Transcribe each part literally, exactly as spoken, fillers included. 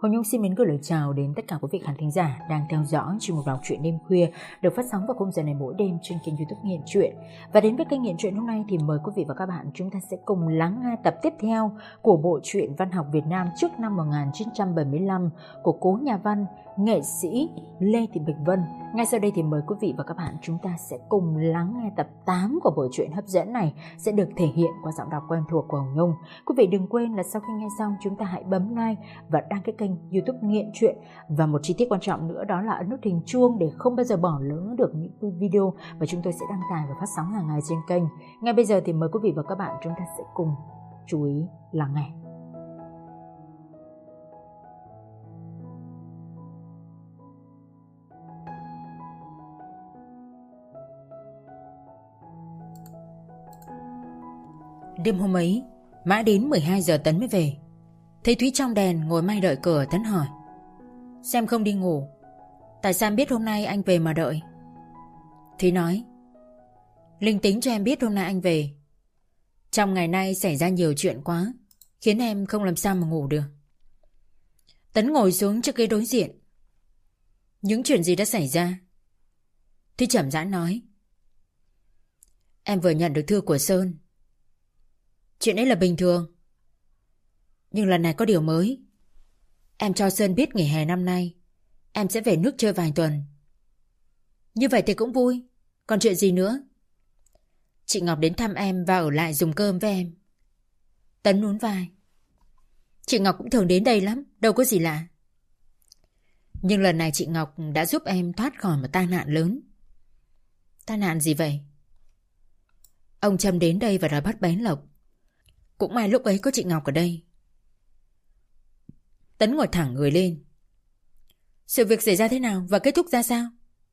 Hồng Nhung xin mến gửi lời chào đến tất cả quý vị khán thính giả đang theo dõi chuyên mục đọc truyện đêm khuya được phát sóng vào khung giờ này mỗi đêm trên kênh YouTube Nghiện Truyện. Và đến với kênh Nghiện Truyện hôm nay thì mời quý vị và các bạn chúng ta sẽ cùng lắng nghe tập tiếp theo của bộ truyện văn học Việt Nam trước năm một nghìn chín trăm bảy mươi lăm của cố nhà văn, nghệ sĩ Lê Thị Bạch Vân. Ngay sau đây thì mời quý vị và các bạn chúng ta sẽ cùng lắng nghe tập tám của bộ truyện hấp dẫn này sẽ được thể hiện qua giọng đọc quen thuộc của Hồng Nhung. Quý vị đừng quên là sau khi nghe xong chúng ta hãy bấm like và đăng ký kênh YouTube Nghiện Truyện. Và một chi tiết quan trọng nữa đó là ấn nút hình chuông để không bao giờ bỏ lỡ được những video mà chúng tôi sẽ đăng tải và phát sóng hàng ngày trên kênh. Ngay bây giờ thì mời quý vị và các bạn chúng ta sẽ cùng chú ý lắng nghe. Đêm hôm ấy, mãi đến mười hai giờ Tấn mới về. Thấy Thúy trong đèn ngồi may đợi cửa, Tấn hỏi: "Xem không đi ngủ, tại sao em biết hôm nay anh về mà đợi?" Thúy nói: "Linh tính cho em biết hôm nay anh về. Trong ngày nay xảy ra nhiều chuyện quá, khiến em không làm sao mà ngủ được." Tấn ngồi xuống trước ghế đối diện. "Những chuyện gì đã xảy ra?" Thúy chậm rãi nói: "Em vừa nhận được thư của Sơn. Chuyện ấy là bình thường, nhưng lần này có điều mới. Em cho Sơn biết nghỉ hè năm nay em sẽ về nước chơi vài tuần. Như vậy thì cũng vui. Còn chuyện gì nữa?" "Chị Ngọc đến thăm em và ở lại dùng cơm với em." Tấn nhún vai: "Chị Ngọc cũng thường đến đây lắm, đâu có gì lạ. Nhưng lần này chị Ngọc đã giúp em thoát khỏi một tai nạn lớn." "Tai nạn gì vậy?" "Ông Trâm đến đây và đòi bắt bé Lộc. Cũng may lúc ấy có chị Ngọc ở đây." Tấn ngồi thẳng người lên. "Sự việc xảy ra thế nào và kết thúc ra sao?"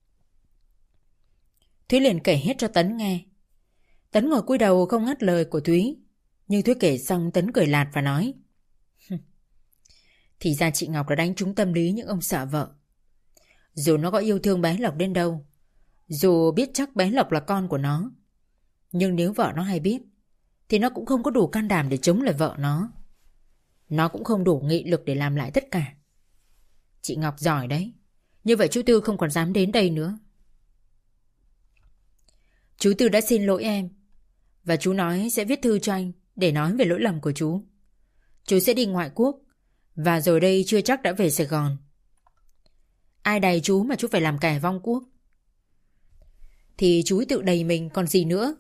Thúy liền kể hết cho Tấn nghe. Tấn ngồi cúi đầu không ngắt lời của Thúy. Nhưng Thúy kể xong Tấn cười lạt và nói: "Thì ra chị Ngọc đã đánh trúng tâm lý những ông sợ vợ. Dù nó có yêu thương bé Lộc đến đâu, dù biết chắc bé Lộc là con của nó, nhưng nếu vợ nó hay biết thì nó cũng không có đủ can đảm để chống lại vợ nó. Nó cũng không đủ nghị lực để làm lại tất cả. Chị Ngọc giỏi đấy. Như vậy chú Tư không còn dám đến đây nữa. Chú Tư đã xin lỗi em, và chú nói sẽ viết thư cho anh để nói về lỗi lầm của chú. Chú sẽ đi ngoại quốc, và rồi đây chưa chắc đã về Sài Gòn. Ai đày chú mà chú phải làm kẻ vong quốc? Thì chú tự đày mình còn gì nữa."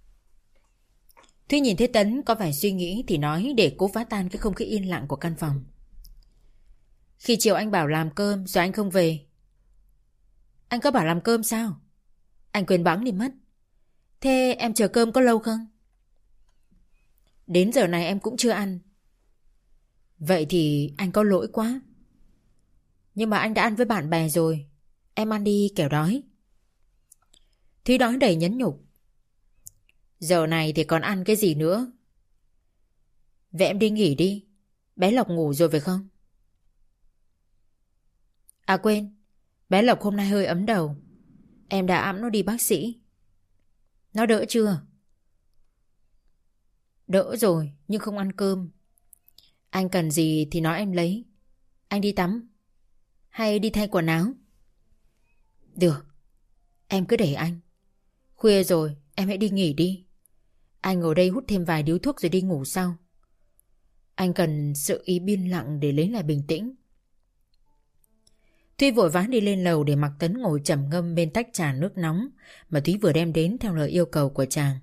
Thúy nhìn thấy Tấn có vẻ suy nghĩ thì nói để cố phá tan cái không khí yên lặng của căn phòng: "Khi chiều anh bảo làm cơm rồi anh không về." "Anh có bảo làm cơm sao? Anh quên bẵng đi mất. Thế em chờ cơm có lâu không?" "Đến giờ này em cũng chưa ăn." "Vậy thì anh có lỗi quá. Nhưng mà anh đã ăn với bạn bè rồi. Em ăn đi kẻo đói." Thúy đói đầy nhẫn nhục: "Giờ này thì còn ăn cái gì nữa? Vậy em đi nghỉ đi. Bé Lộc ngủ rồi phải không? À quên, bé Lộc hôm nay hơi ấm đầu. Em đã ẵm nó đi bác sĩ. Nó đỡ chưa?" "Đỡ rồi, nhưng không ăn cơm. Anh cần gì thì nói em lấy. Anh đi tắm hay đi thay quần áo?" "Được, em cứ để anh. Khuya rồi, em hãy đi nghỉ đi. Anh ngồi đây hút thêm vài điếu thuốc rồi đi ngủ sau. Anh cần sự ý yên lặng để lấy lại bình tĩnh." Thúy vội vã đi lên lầu để mặc Tấn ngồi trầm ngâm bên tách trà nước nóng mà Thúy vừa đem đến theo lời yêu cầu của chàng.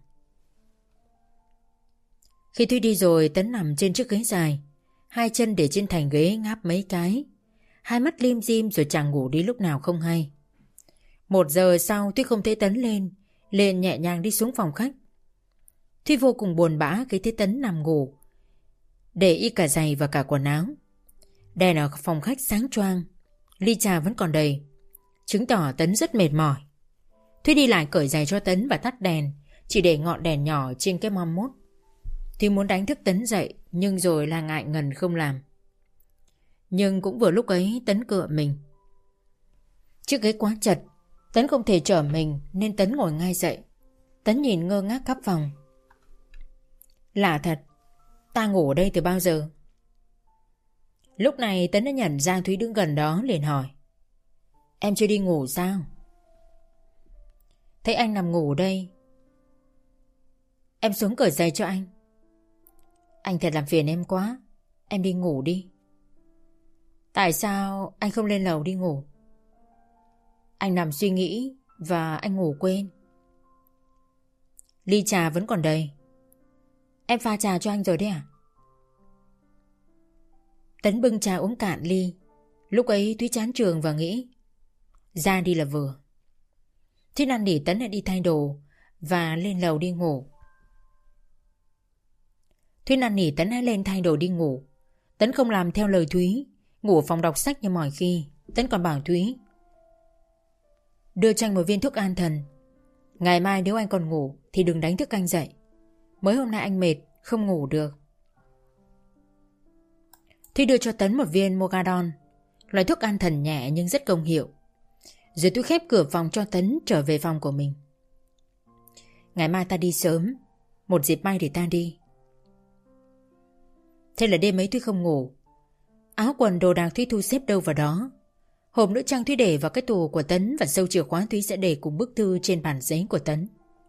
Khi Thúy đi rồi, Tấn nằm trên chiếc ghế dài, hai chân để trên thành ghế ngáp mấy cái, hai mắt lim dim rồi chàng ngủ đi lúc nào không hay. Một giờ sau Thúy không thấy Tấn lên, liền nhẹ nhàng đi xuống phòng khách. Thúy vô cùng buồn bã khi thấy Tấn nằm ngủ, để y cả giày và cả quần áo. Đèn ở phòng khách sáng choang, ly trà vẫn còn đầy, chứng tỏ Tấn rất mệt mỏi. Thúy đi lại cởi giày cho Tấn và tắt đèn, chỉ để ngọn đèn nhỏ trên cái mâm mốt. Thúy muốn đánh thức Tấn dậy, nhưng rồi là ngại ngần không làm. Nhưng cũng vừa lúc ấy Tấn cựa mình. Chiếc ghế quá chật, Tấn không thể trở mình nên Tấn ngồi ngay dậy. Tấn nhìn ngơ ngác khắp phòng. Lạ thật, ta ngủ ở đây từ bao giờ? Lúc này Tấn đã nhận ra Thúy đứng gần đó, liền hỏi: Em chưa đi ngủ sao? Thấy anh nằm ngủ đây, em xuống cởi giày cho anh. Anh thật làm phiền em quá, em đi ngủ đi. Tại sao anh không lên lầu đi ngủ? Anh nằm suy nghĩ và anh ngủ quên. Ly trà vẫn còn đầy, em pha trà cho anh rồi đấy à? Tấn bưng trà uống cạn ly. Lúc ấy Thúy chán trường và nghĩ ra đi là vừa. Thế năn nỉ Tấn lại đi thay đồ và lên lầu đi ngủ. Thúy năn nỉ Tấn hãy lên thay đồ đi ngủ. Tấn không làm theo lời Thúy, ngủ ở phòng đọc sách như mọi khi. Tấn còn bảo Thúy đưa cho anh một viên thuốc an thần. Ngày mai nếu anh còn ngủ thì đừng đánh thức anh dậy. Mới hôm nay anh mệt, không ngủ được. Thúy đưa cho Tấn một viên Mogadon, loại thuốc an thần nhẹ nhưng rất công hiệu. Rồi Thúy khép cửa phòng cho Tấn trở về phòng của mình. Ngày mai ta đi sớm, một dịp may để ta đi. Thế là đêm ấy Thúy không ngủ. Áo quần đồ đạc Thúy thu xếp đâu vào đó. Hộp nữ trang Thúy để vào cái tủ của Tấn, và sâu chìa khóa Thúy sẽ để cùng bức thư trên bàn giấy của Tấn.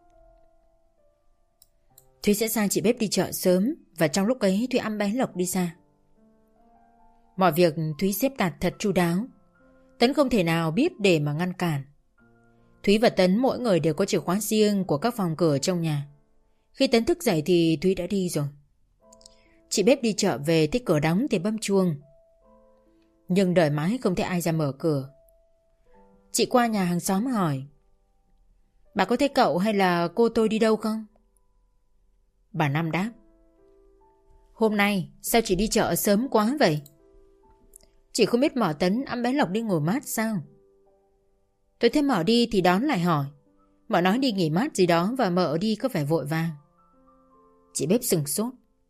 Thúy sẽ sai chị bếp đi chợ sớm, và trong lúc ấy Thúy ẵm bé Lộc đi xa. Mọi việc Thúy xếp đặt thật chu đáo. Tấn không thể nào biết để mà ngăn cản. Thúy và Tấn mỗi người đều có chìa khóa riêng của các phòng cửa trong nhà. Khi Tấn thức dậy thì Thúy đã đi rồi. Chị bếp đi chợ về thấy cửa đóng thì bấm chuông. Nhưng đợi mãi không thấy ai ra mở cửa. Chị qua nhà hàng xóm hỏi: Bà có thấy cậu hay là cô tôi đi đâu không? Bà Năm đáp: Hôm nay sao chị đi chợ sớm quá vậy? Chị không biết mợ Tấn ẵm bé Lộc đi ngồi mát sao? Tôi thấy mợ đi thì đón lại hỏi. Mợ nói đi nghỉ mát gì đó và mợ đi có vẻ vội vàng. Chị bếp sừng sốt.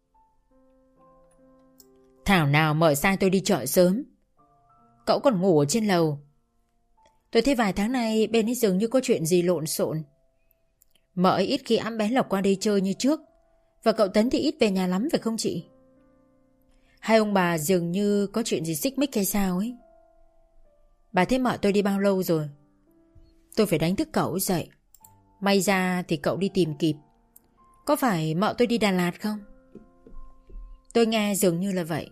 Thảo nào mợ sai tôi đi chợ sớm. Cậu còn ngủ ở trên lầu. Tôi thấy vài tháng nay bên ấy dường như có chuyện gì lộn xộn. Mợ ấy ít khi ẵm bé Lộc qua đây chơi như trước, và cậu Tấn thì ít về nhà lắm phải không chị? Hai ông bà dường như có chuyện gì xích mích hay sao ấy. Bà thấy mợ tôi đi bao lâu rồi? Tôi phải đánh thức cậu dậy. May ra thì cậu đi tìm kịp. Có phải mợ tôi đi Đà Lạt không? Tôi nghe dường như là vậy.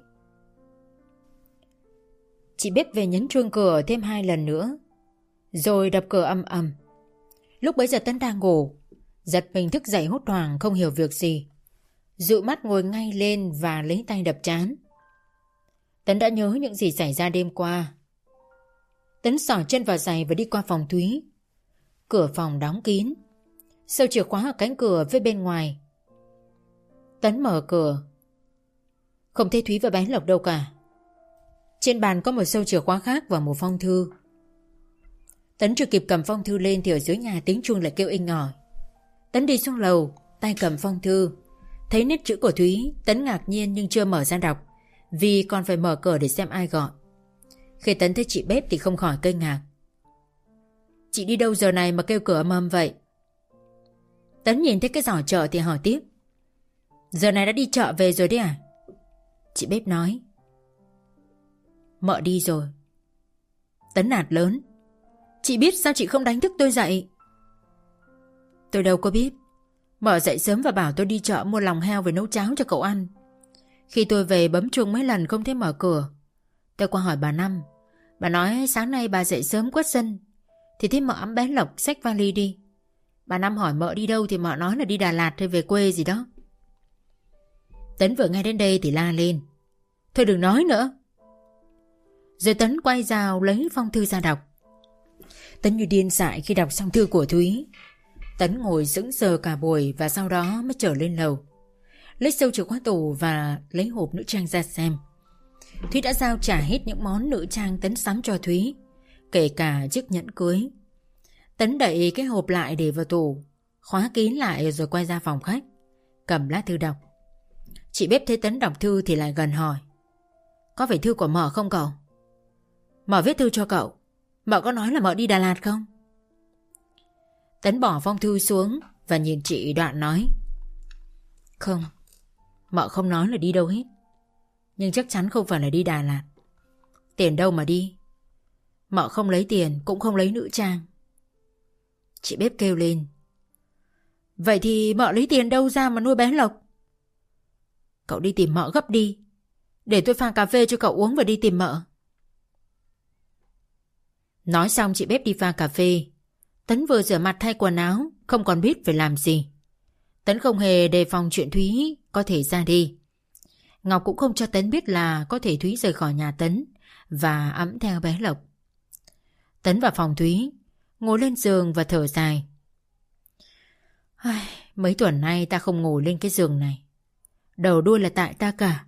Chị bếp về nhấn chuông cửa thêm hai lần nữa, rồi đập cửa ầm ầm. Lúc bấy giờ Tấn đang ngủ, giật mình thức dậy hốt hoảng không hiểu việc gì, dụi mắt ngồi ngay lên và lấy tay đập trán. Tấn đã nhớ những gì xảy ra đêm qua. Tấn xỏ chân vào giày và đi qua phòng Thúy. Cửa phòng đóng kín, sâu chìa khóa ở cánh cửa phía bên ngoài. Tấn mở cửa, không thấy Thúy và bé Lộc đâu cả. Trên bàn có một sâu chìa khóa khác và một phong thư. Tấn chưa kịp cầm phong thư lên thì ở dưới nhà tiếng chuông lại kêu inh ỏi. Tấn đi xuống lầu, tay cầm phong thư. Thấy nét chữ của Thúy, Tấn ngạc nhiên nhưng chưa mở ra đọc, vì còn phải mở cửa để xem ai gọi. Khi Tấn thấy chị bếp thì không khỏi kinh ngạc. Chị đi đâu giờ này mà kêu cửa ầm ầm vậy? Tấn nhìn thấy cái giỏ chợ thì hỏi tiếp. Giờ này đã đi chợ về rồi đấy à? Chị bếp nói. Mợ đi rồi. Tấn nạt lớn. Chị biết sao chị không đánh thức tôi dậy? Tôi đâu có biết. Mợ dậy sớm và bảo tôi đi chợ mua lòng heo về nấu cháo cho cậu ăn. Khi tôi về bấm chuông mấy lần không thấy mở cửa. Tôi qua hỏi bà Năm. Bà nói sáng nay bà dậy sớm quét sân thì thấy mợ ẵm bé Lộc xách vali đi. Bà Năm hỏi mợ đi đâu thì mợ nói là đi Đà Lạt hay về quê gì đó. Tấn vừa nghe đến đây thì la lên. Thôi đừng nói nữa. Rồi Tấn quay rào lấy phong thư ra đọc. Tấn như điên dại khi đọc xong thư của Thúy. Tấn ngồi sững sờ cả buổi và sau đó mới trở lên lầu, lấy sâu chìa khóa tủ và lấy hộp nữ trang ra xem. Thúy đã giao trả hết những món nữ trang Tấn sắm cho Thúy, kể cả chiếc nhẫn cưới. Tấn đậy cái hộp lại để vào tủ, khóa kín lại rồi quay ra phòng khách, cầm lá thư đọc. Chị bếp thấy Tấn đọc thư thì lại gần hỏi. Có phải thư của mợ không cậu? Mợ viết thư cho cậu. Mợ có nói là mợ đi Đà Lạt không? Tấn bỏ phong thư xuống và nhìn chị đoạn nói. Không, mợ không nói là đi đâu hết. Nhưng chắc chắn không phải là đi Đà Lạt. Tiền đâu mà đi? Mợ không lấy tiền cũng không lấy nữ trang. Chị bếp kêu lên. Vậy thì mợ lấy tiền đâu ra mà nuôi bé Lộc? Cậu đi tìm mợ gấp đi. Để tôi pha cà phê cho cậu uống và đi tìm mợ. Nói xong chị bếp đi pha cà phê. Tấn vừa rửa mặt thay quần áo, không còn biết phải làm gì. Tấn không hề đề phòng chuyện Thúy có thể ra đi. Ngọc cũng không cho Tấn biết là có thể Thúy rời khỏi nhà Tấn và ẵm theo bé Lộc. Tấn vào phòng Thúy, ngồi lên giường và thở dài. Mấy tuần nay ta không ngồi lên cái giường này. Đầu đuôi là tại ta cả.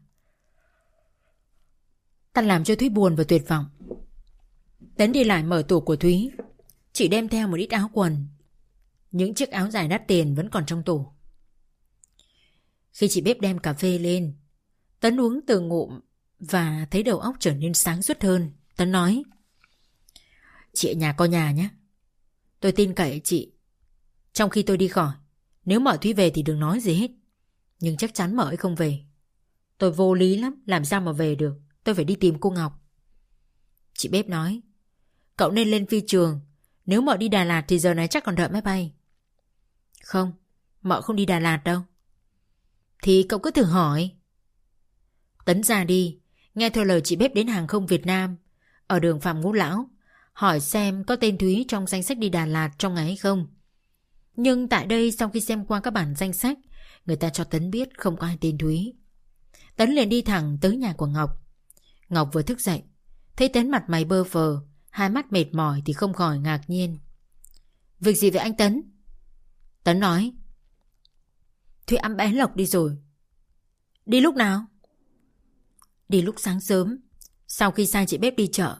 Ta làm cho Thúy buồn và tuyệt vọng. Tấn đi lại mở tủ của Thúy. Chỉ đem theo một ít áo quần. Những chiếc áo dài đắt tiền vẫn còn trong tủ. Khi chị bếp đem cà phê lên, Tấn uống từ ngụm và thấy đầu óc trở nên sáng suốt hơn. Tấn nói: Chị ở nhà coi nhà nhé. Tôi tin cậy chị. Trong khi tôi đi khỏi, nếu mợ Thúy về thì đừng nói gì hết. Nhưng chắc chắn mợ ấy không về. Tôi vô lý lắm, làm sao mà về được. Tôi phải đi tìm cô Ngọc. Chị bếp nói: Cậu nên lên phi trường. Nếu mợ đi Đà Lạt thì giờ này chắc còn đợi máy bay. Không, mợ không đi Đà Lạt đâu. Thì cậu cứ thử hỏi. Tấn ra đi, nghe theo lời chị bếp đến hàng không Việt Nam ở đường Phạm Ngũ Lão, hỏi xem có tên Thúy trong danh sách đi Đà Lạt trong ngày hay không. Nhưng tại đây sau khi xem qua các bản danh sách, người ta cho Tấn biết không có ai tên Thúy. Tấn liền đi thẳng tới nhà của Ngọc. Ngọc vừa thức dậy, thấy Tấn mặt mày bơ phờ, hai mắt mệt mỏi thì không khỏi ngạc nhiên. Việc gì vậy anh Tấn? Tấn nói: Thúy ẵm bé Lộc đi rồi. Đi lúc nào? Đi lúc sáng sớm, sau khi sai chị bếp đi chợ.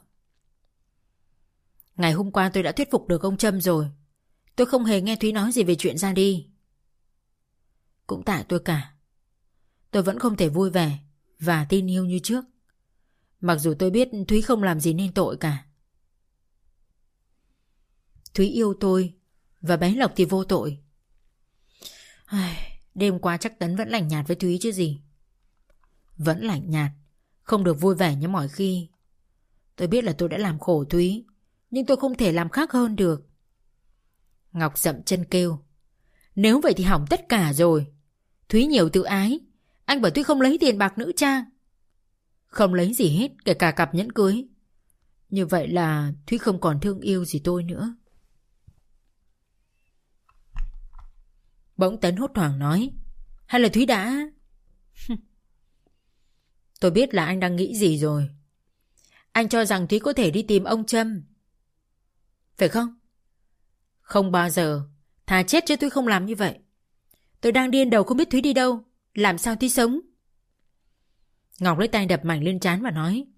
Ngày hôm qua tôi đã thuyết phục được ông Trâm rồi. Tôi không hề nghe Thúy nói gì về chuyện ra đi. Cũng tại tôi cả. Tôi vẫn không thể vui vẻ và tin yêu như trước. Mặc dù tôi biết Thúy không làm gì nên tội cả. Thúy yêu tôi và bé Lộc thì vô tội. Đêm qua chắc Tấn vẫn lạnh nhạt với Thúy chứ gì. Vẫn lạnh nhạt, không được vui vẻ như mọi khi. Tôi biết là tôi đã làm khổ Thúy, nhưng tôi không thể làm khác hơn được. Ngọc dậm chân kêu: Nếu vậy thì hỏng tất cả rồi. Thúy nhiều tự ái. Anh bảo Thúy không lấy tiền bạc nữ trang. Không lấy gì hết, kể cả cặp nhẫn cưới. Như vậy là Thúy không còn thương yêu gì tôi nữa. Bỗng Tấn hốt hoảng nói: Hay là Thúy đã... Tôi biết là anh đang nghĩ gì rồi. Anh cho rằng Thúy có thể đi tìm ông Trâm, phải không? Không bao giờ. Thà chết chứ tôi không làm như vậy. Tôi đang điên đầu không biết Thúy đi đâu. Làm sao Thúy sống? Ngọc lấy tay đập mạnh lên trán và nói: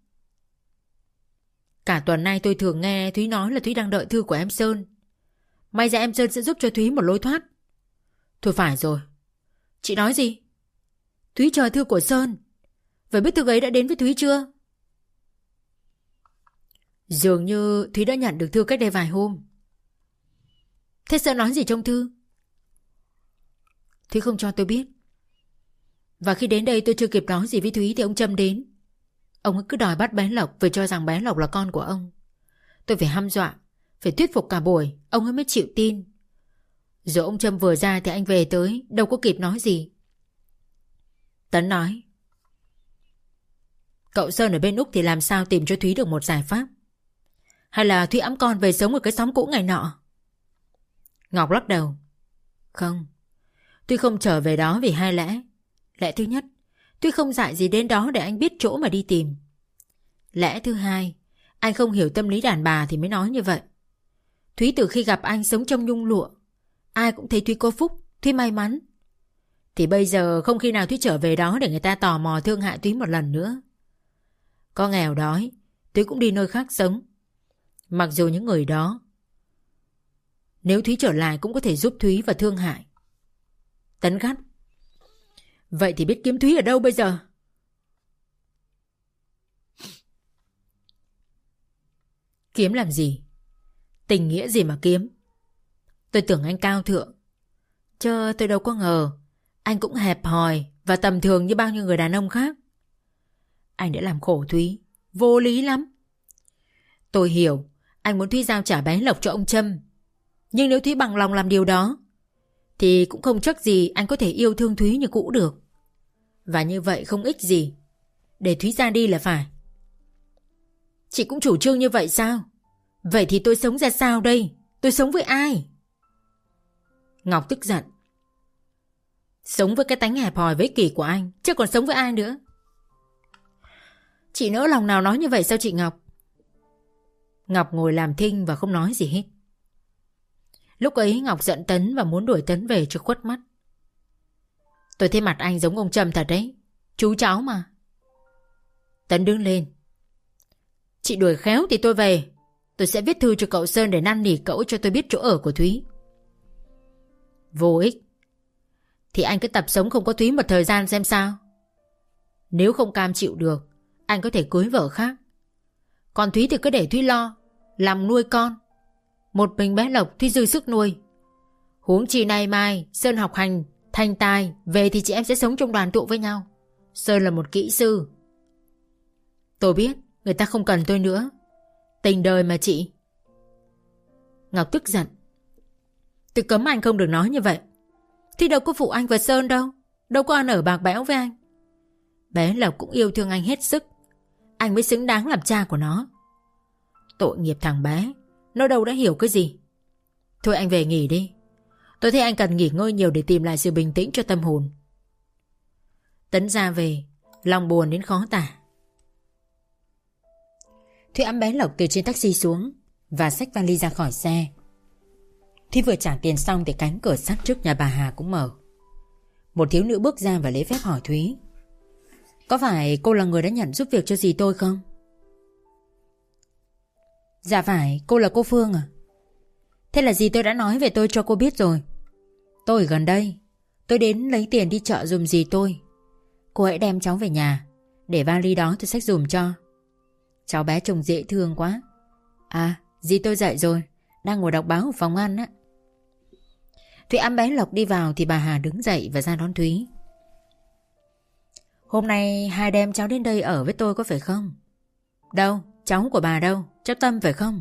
Cả tuần nay tôi thường nghe Thúy nói là Thúy đang đợi thư của em Sơn. May ra em Sơn sẽ giúp cho Thúy một lối thoát. Thôi phải rồi. Chị nói gì? Thúy chờ thư của Sơn. Vậy bức thư ấy đã đến với Thúy chưa? Dường như Thúy đã nhận được thư cách đây vài hôm. Thế Sơn nói gì trong thư? Thúy không cho tôi biết. Và khi đến đây tôi chưa kịp nói gì với Thúy thì ông Trâm đến. Ông ấy cứ đòi bắt bé Lộc vì cho rằng bé Lộc là con của ông. Tôi phải hăm dọa, phải thuyết phục cả buổi, ông ấy mới chịu tin. Rồi ông Trâm vừa ra thì anh về tới, đâu có kịp nói gì. Tấn nói: Cậu Sơn ở bên Úc thì làm sao tìm cho Thúy được một giải pháp? Hay là Thúy ẵm con về sống ở cái xóm cũ ngày nọ? Ngọc lắc đầu: Không, Thúy không trở về đó vì hai lẽ. Lẽ thứ nhất, Thúy không dạy gì đến đó để anh biết chỗ mà đi tìm. Lẽ thứ hai, anh không hiểu tâm lý đàn bà thì mới nói như vậy. Thúy từ khi gặp anh sống trong nhung lụa, ai cũng thấy Thúy có phúc, Thúy may mắn. Thì bây giờ không khi nào Thúy trở về đó để người ta tò mò thương hại Thúy một lần nữa. Có nghèo đói, Thúy cũng đi nơi khác sống. Mặc dù những người đó, nếu Thúy trở lại cũng có thể giúp Thúy và thương hại. Tấn gắt: Vậy thì biết kiếm Thúy ở đâu bây giờ? Kiếm làm gì? Tình nghĩa gì mà kiếm? Tôi tưởng anh cao thượng, chứ tôi đâu có ngờ anh cũng hẹp hòi và tầm thường như bao nhiêu người đàn ông khác. Anh đã làm khổ Thúy, vô lý lắm. Tôi hiểu anh muốn Thúy giao trả bé Lộc cho ông Trâm, nhưng nếu Thúy bằng lòng làm điều đó thì cũng không chắc gì anh có thể yêu thương Thúy như cũ được. Và như vậy không ích gì, để Thúy ra đi là phải. Chị cũng chủ trương như vậy sao? Vậy thì tôi sống ra sao đây? Tôi sống với ai? Ngọc tức giận. Sống với cái tánh hẹp hòi với kỷ của anh, chứ còn sống với ai nữa. Chị nỡ lòng nào nói như vậy sao chị Ngọc? Ngọc ngồi làm thinh và không nói gì hết. Lúc ấy Ngọc giận Tấn và muốn đuổi Tấn về cho khuất mắt. Tôi thấy mặt anh giống ông Trâm thật đấy, chú cháu mà. Tấn đứng lên. Chị đuổi khéo thì tôi về. Tôi sẽ viết thư cho cậu Sơn để năn nỉ cậu cho tôi biết chỗ ở của Thúy. Vô ích. Thì anh cứ tập sống không có Thúy một thời gian xem sao. Nếu không cam chịu được, anh có thể cưới vợ khác. Còn Thúy thì cứ để Thúy lo, làm nuôi con. Một mình bé Lộc Thúy dư sức nuôi. Huống chi nay mai Sơn học hành thành tài, về thì chị em sẽ sống trong đoàn tụ với nhau. Sơn là một kỹ sư. Tôi biết người ta không cần tôi nữa, tình đời mà chị. Ngọc tức giận. Tôi cấm anh không được nói như vậy. Thì đâu có phụ anh và Sơn đâu, đâu có ăn ở bạc bẽo với anh. Bé Lộc cũng yêu thương anh hết sức, anh mới xứng đáng làm cha của nó. Tội nghiệp thằng bé, nó đâu đã hiểu cái gì. Thôi anh về nghỉ đi. Tôi thấy anh cần nghỉ ngơi nhiều để tìm lại sự bình tĩnh cho tâm hồn. Tấn ra về, lòng buồn đến khó tả. Thúy ẵm bé Lộc từ trên taxi xuống và xách vali ra khỏi xe. Thúy vừa trả tiền xong thì cánh cửa sắt trước nhà bà Hà cũng mở. Một thiếu nữ bước ra và lễ phép hỏi Thúy: Có phải cô là người đã nhận giúp việc cho dì tôi không? Dạ phải, cô là cô Phương à? Thế là dì tôi đã nói về tôi cho cô biết rồi. Tôi ở gần đây, tôi đến lấy tiền đi chợ giùm dì tôi. Cô hãy đem cháu về nhà, để vali đó tôi xách giùm cho. Cháu bé trông dễ thương quá. À, dì tôi dậy rồi, đang ngồi đọc báo ở phòng ăn á. Thúy ẵm bé Lộc đi vào thì bà Hà đứng dậy và ra đón Thúy. Hôm nay hai đem cháu đến đây ở với tôi có phải không? Đâu, cháu của bà đâu? Cháu Tâm phải không?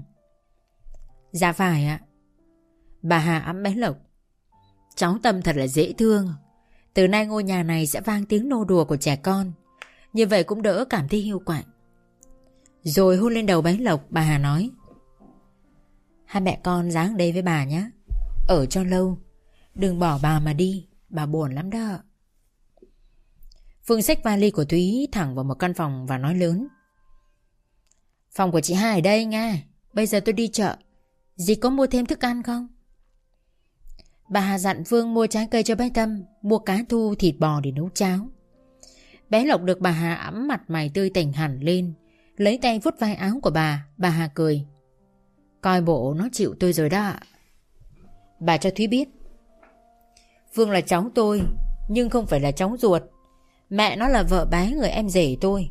Dạ phải ạ. Bà Hà ẵm bé Lộc. Cháu Tâm thật là dễ thương. Từ nay ngôi nhà này sẽ vang tiếng nô đùa của trẻ con, như vậy cũng đỡ cảm thấy hiu quạnh. Rồi hôn lên đầu bé Lộc, bà Hà nói: Hai mẹ con dáng đây với bà nhé, ở cho lâu, đừng bỏ bà mà đi, bà buồn lắm đó. Phương xách vali của Thúy thẳng vào một căn phòng và nói lớn: Phòng của chị hai ở đây nha. Bây giờ tôi đi chợ, dì có mua thêm thức ăn không? Bà Hà dặn Phương mua trái cây cho bé Tâm, mua cá thu, thịt bò để nấu cháo. Bé Lộc được bà Hà ẵm mặt mày tươi tỉnh hẳn lên, lấy tay vuốt vai áo của bà. Bà Hà cười: Coi bộ nó chịu tôi rồi đó. Bà cho Thúy biết Phương là cháu tôi, nhưng không phải là cháu ruột. Mẹ nó là vợ bé người em rể tôi.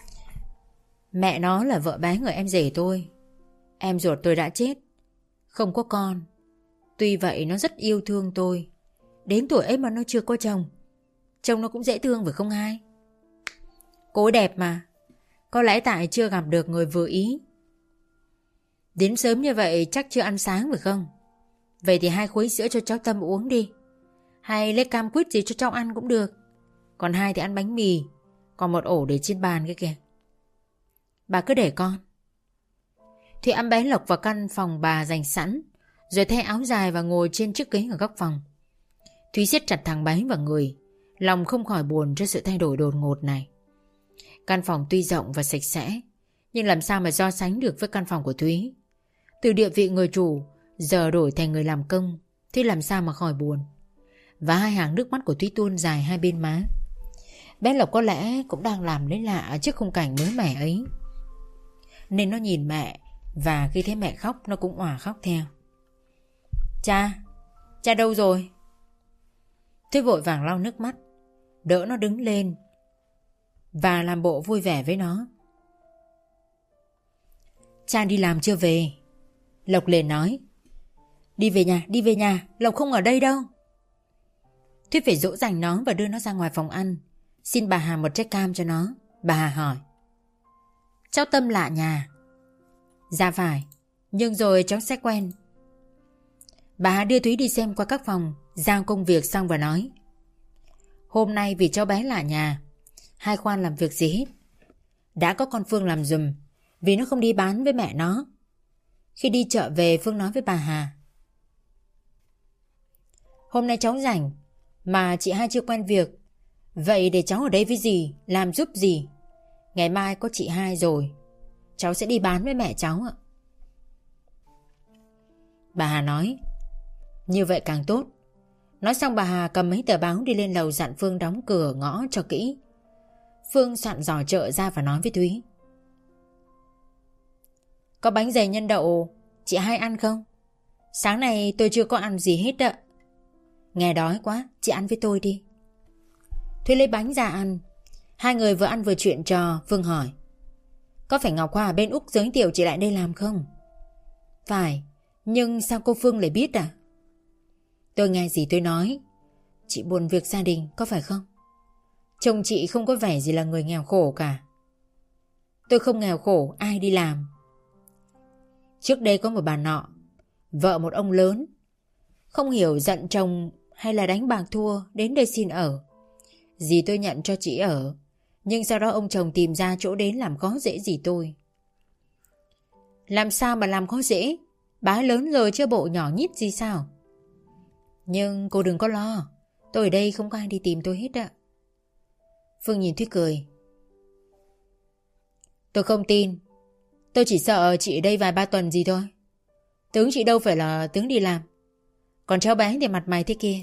Mẹ nó là vợ bé người em rể tôi. Em ruột tôi đã chết, không có con. Tuy vậy nó rất yêu thương tôi. Đến tuổi ấy mà nó chưa có chồng. Chồng nó cũng dễ thương phải không hai? Cô ấy đẹp mà. Có lẽ tại chưa gặp được người vừa ý. Đến sớm như vậy chắc chưa ăn sáng phải không? Vậy thì hai khuấy sữa cho cháu Tâm uống đi. Hay lấy cam quýt gì cho cháu ăn cũng được. Còn hai thì ăn bánh mì, còn một ổ để trên bàn kia kìa. Bà cứ để con. Thì ẵm bé Lộc vào căn phòng bà dành sẵn, rồi thay áo dài và ngồi trên chiếc ghế ở góc phòng. Thúy siết chặt thằng bé vào người, lòng không khỏi buồn cho sự thay đổi đột ngột này. Căn phòng tuy rộng và sạch sẽ, nhưng làm sao mà so sánh được với căn phòng của Thúy. Từ địa vị người chủ giờ đổi thành người làm công, thì làm sao mà khỏi buồn. Và hai hàng nước mắt của Thúy tuôn dài hai bên má. Bé Lộc có lẽ cũng đang làm lấy lạ trước khung cảnh mới mẻ ấy, nên nó nhìn mẹ, và khi thấy mẹ khóc nó cũng òa khóc theo. Cha, cha đâu rồi? Thúy vội vàng lau nước mắt, đỡ nó đứng lên và làm bộ vui vẻ với nó. Cha đi làm chưa về? Lộc liền nói. Đi về nhà, đi về nhà, Lộc không ở đây đâu. Thúy phải dỗ dành nó và đưa nó ra ngoài phòng ăn, xin bà Hà một trái cam cho nó. Bà Hà hỏi: Cháu Tâm lạ nhà. Dạ phải, nhưng rồi cháu sẽ quen. Bà Hà đưa Thúy đi xem qua các phòng, giao công việc xong và nói: Hôm nay vì cháu bé lạ nhà, hai khoan làm việc gì hết. Đã có con Phương làm giùm, vì nó không đi bán với mẹ nó. Khi đi chợ về, Phương nói với bà Hà: Hôm nay cháu rảnh, mà chị hai chưa quen việc, vậy để cháu ở đây với dì, làm giúp dì. Ngày mai có chị hai rồi, cháu sẽ đi bán với mẹ cháu ạ. Bà Hà nói: Như vậy càng tốt. Nói xong bà Hà cầm mấy tờ báo đi lên lầu dặn Phương đóng cửa ngõ cho kỹ. Phương soạn giỏ chợ ra và nói với Thúy: Có bánh dày nhân đậu chị hai ăn không? Sáng nay tôi chưa có ăn gì hết ạ. Nghe đói quá, chị ăn với tôi đi. Thúy lấy bánh ra ăn. Hai người vừa ăn vừa chuyện trò. Phương hỏi: Có phải Ngọc Hoa ở bên Úc giới thiệu chị lại đây làm không? Phải, nhưng sao cô Phương lại biết à? Tôi nghe gì tôi nói. Chị buồn việc gia đình có phải không? Chồng chị không có vẻ gì là người nghèo khổ cả. Tôi không nghèo khổ, ai đi làm. Trước đây có một bà nọ, vợ một ông lớn, không hiểu giận chồng hay là đánh bạc thua, đến đây xin ở. Dì tôi nhận cho chị ở, nhưng sau đó ông chồng tìm ra chỗ đến làm khó dễ dì tôi. Làm sao mà làm khó dễ? Bà ấy lớn rồi chứ bộ nhỏ nhít gì sao? Nhưng cô đừng có lo, tôi ở đây không có ai đi tìm tôi hết ạ. Phương nhìn Thúy cười: Tôi không tin. Tôi chỉ sợ chị ở đây vài ba tuần gì thôi. Tướng chị đâu phải là tướng đi làm. Còn cháu bé thì mặt mày thế kia.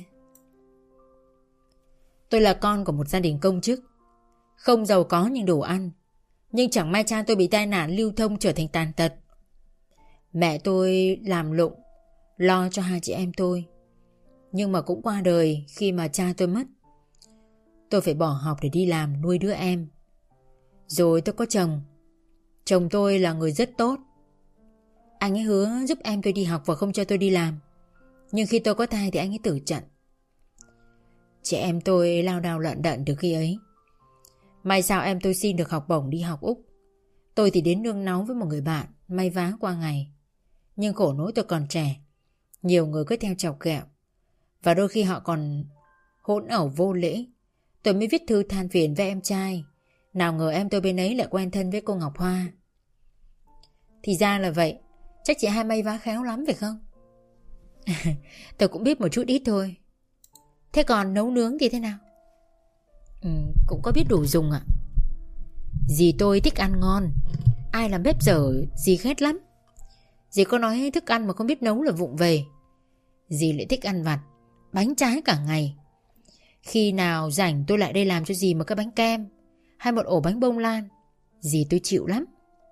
Tôi là con của một gia đình công chức, không giàu có nhưng đủ ăn. Nhưng chẳng may cha tôi bị tai nạn lưu thông trở thành tàn tật. Mẹ tôi làm lụng lo cho hai chị em tôi, nhưng mà cũng qua đời khi mà cha tôi mất. Tôi phải bỏ học để đi làm nuôi đứa em. Rồi tôi có chồng. Chồng tôi là người rất tốt. Anh ấy hứa giúp em tôi đi học và không cho tôi đi làm. Nhưng khi tôi có thai thì anh ấy tử trận. Chị em tôi lao đao lận đận từ khi ấy. May sao em tôi xin được học bổng đi học Úc. Tôi thì đến nương náu với một người bạn, may vá qua ngày. Nhưng khổ nỗi tôi còn trẻ, nhiều người cứ theo chọc ghẹo, và đôi khi họ còn hỗn ẩu vô lễ. Tôi mới viết thư than phiền với em trai. Nào ngờ em tôi bên ấy lại quen thân với cô Ngọc Hoa. Thì ra là vậy. Chắc chị hai may vá khéo lắm phải không? Tôi cũng biết một chút ít thôi. Thế còn nấu nướng thì thế nào? Ừ, cũng có biết đủ dùng ạ. Dì tôi thích ăn ngon. Ai làm bếp dở dì ghét lắm. Dì có nói thức ăn mà không biết nấu là vụng về. Dì lại thích ăn vặt, bánh trái cả ngày. Khi nào rảnh tôi lại đây làm cho dì một cái bánh kem hay một ổ bánh bông lan. Dì tôi chịu lắm.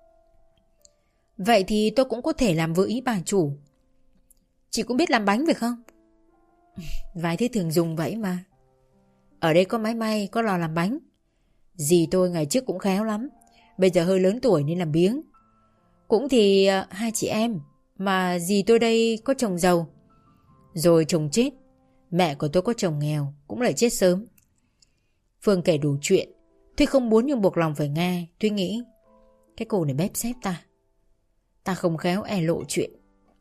Vậy thì tôi cũng có thể làm vừa ý bà chủ. Chị cũng biết làm bánh phải không? Vài thứ thường dùng vậy mà. Ở đây có máy may, có lò làm bánh. Dì tôi ngày trước cũng khéo lắm, bây giờ hơi lớn tuổi nên làm biếng. Cũng thì uh, hai chị em, mà dì tôi đây có chồng giàu, rồi chồng chết. Mẹ của tôi có chồng nghèo, cũng lại chết sớm. Phương kể đủ chuyện. Thúy không muốn nhưng buộc lòng phải nghe. Thúy nghĩ cái cô này bếp xếp ta. Ta không khéo e lộ chuyện.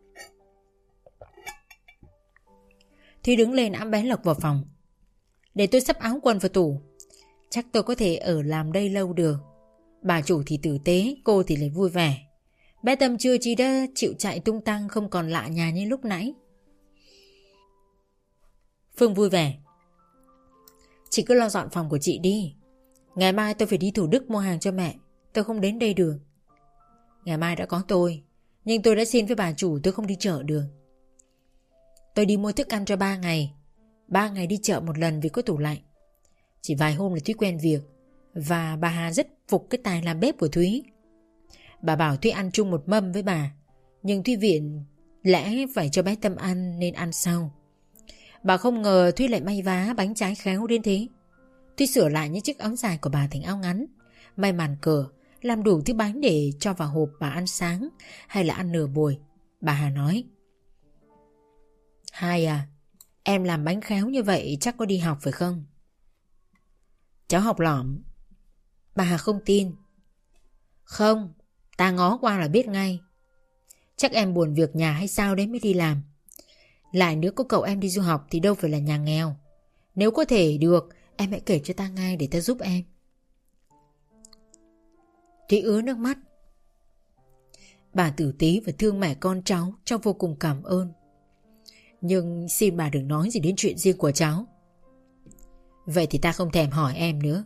Thúy đứng lên ẵm bé Lộc vào phòng. Để tôi sắp áo quần vào tủ. Chắc tôi có thể ở làm đây lâu được. Bà chủ thì tử tế, cô thì lại vui vẻ. Bé Tâm chưa chi đã chịu chạy tung tăng, không còn lạ nhà như lúc nãy. Phương vui vẻ. Chị cứ lo dọn phòng của chị đi. Ngày mai tôi phải đi Thủ Đức mua hàng cho mẹ. Tôi không đến đây được. Ngày mai đã có tôi, nhưng tôi đã xin với bà chủ tôi không đi chợ được. Tôi đi mua thức ăn cho ba ngày. Ba ngày đi chợ một lần vì có tủ lạnh. Chỉ vài hôm là Thúy quen việc. Và bà Hà rất phục cái tài làm bếp của Thúy. Bà bảo Thúy ăn chung một mâm với bà, nhưng Thúy viện lẽ phải cho bé Tâm ăn nên ăn sau. Bà không ngờ Thúy lại may vá bánh trái khéo đến thế. Thúy sửa lại những chiếc áo dài của bà thành áo ngắn, may màn cờ, làm đủ thứ bánh để cho vào hộp bà ăn sáng hay là ăn nửa buổi. Bà Hà nói: Hai à, em làm bánh khéo như vậy chắc có đi học phải không? Cháu học lỏm. Bà Hà không tin. Không, ta ngó qua là biết ngay. Chắc em buồn việc nhà hay sao đấy mới đi làm. Lại nếu có cậu em đi du học thì đâu phải là nhà nghèo. Nếu có thể được, em hãy kể cho ta ngay để ta giúp em. Thúy ứa nước mắt. Bà tử tế và thương mẹ con cháu, cháu vô cùng cảm ơn. Nhưng xin bà đừng nói gì đến chuyện riêng của cháu. Vậy thì ta không thèm hỏi em nữa.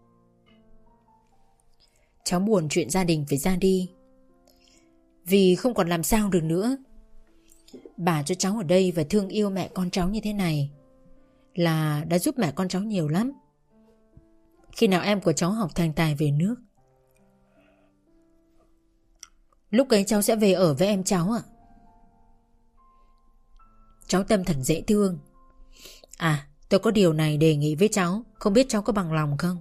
Cháu buồn chuyện gia đình phải ra đi, vì không còn làm sao được nữa. Bà cho cháu ở đây và thương yêu mẹ con cháu như thế này là đã giúp mẹ con cháu nhiều lắm. Khi nào em của cháu học thành tài về nước, lúc ấy cháu sẽ về ở với em cháu ạ. Cháu tâm thật dễ thương. À, tôi có điều này đề nghị với cháu, không biết cháu có bằng lòng không?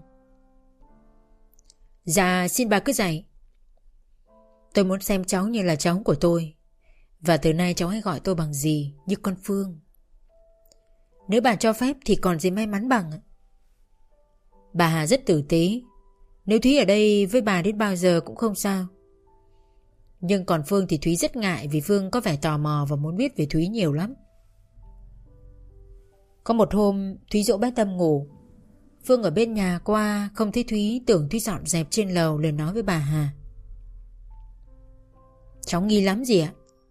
Dạ, xin bà cứ dạy. Tôi muốn xem cháu như là cháu của tôi, và từ nay cháu hãy gọi tôi bằng gì, như con Phương. Nếu bà cho phép thì còn gì may mắn bằng. Bà Hà rất tử tế. Nếu Thúy ở đây với bà đến bao giờ cũng không sao. Nhưng còn Phương thì Thúy rất ngại, vì Phương có vẻ tò mò và muốn biết về Thúy nhiều lắm. Có một hôm Thúy dỗ bé Tâm ngủ. Phương ở bên nhà qua không thấy Thúy, tưởng Thúy dọn dẹp trên lầu, liền nói với bà Hà. Cháu nghi lắm gì ạ?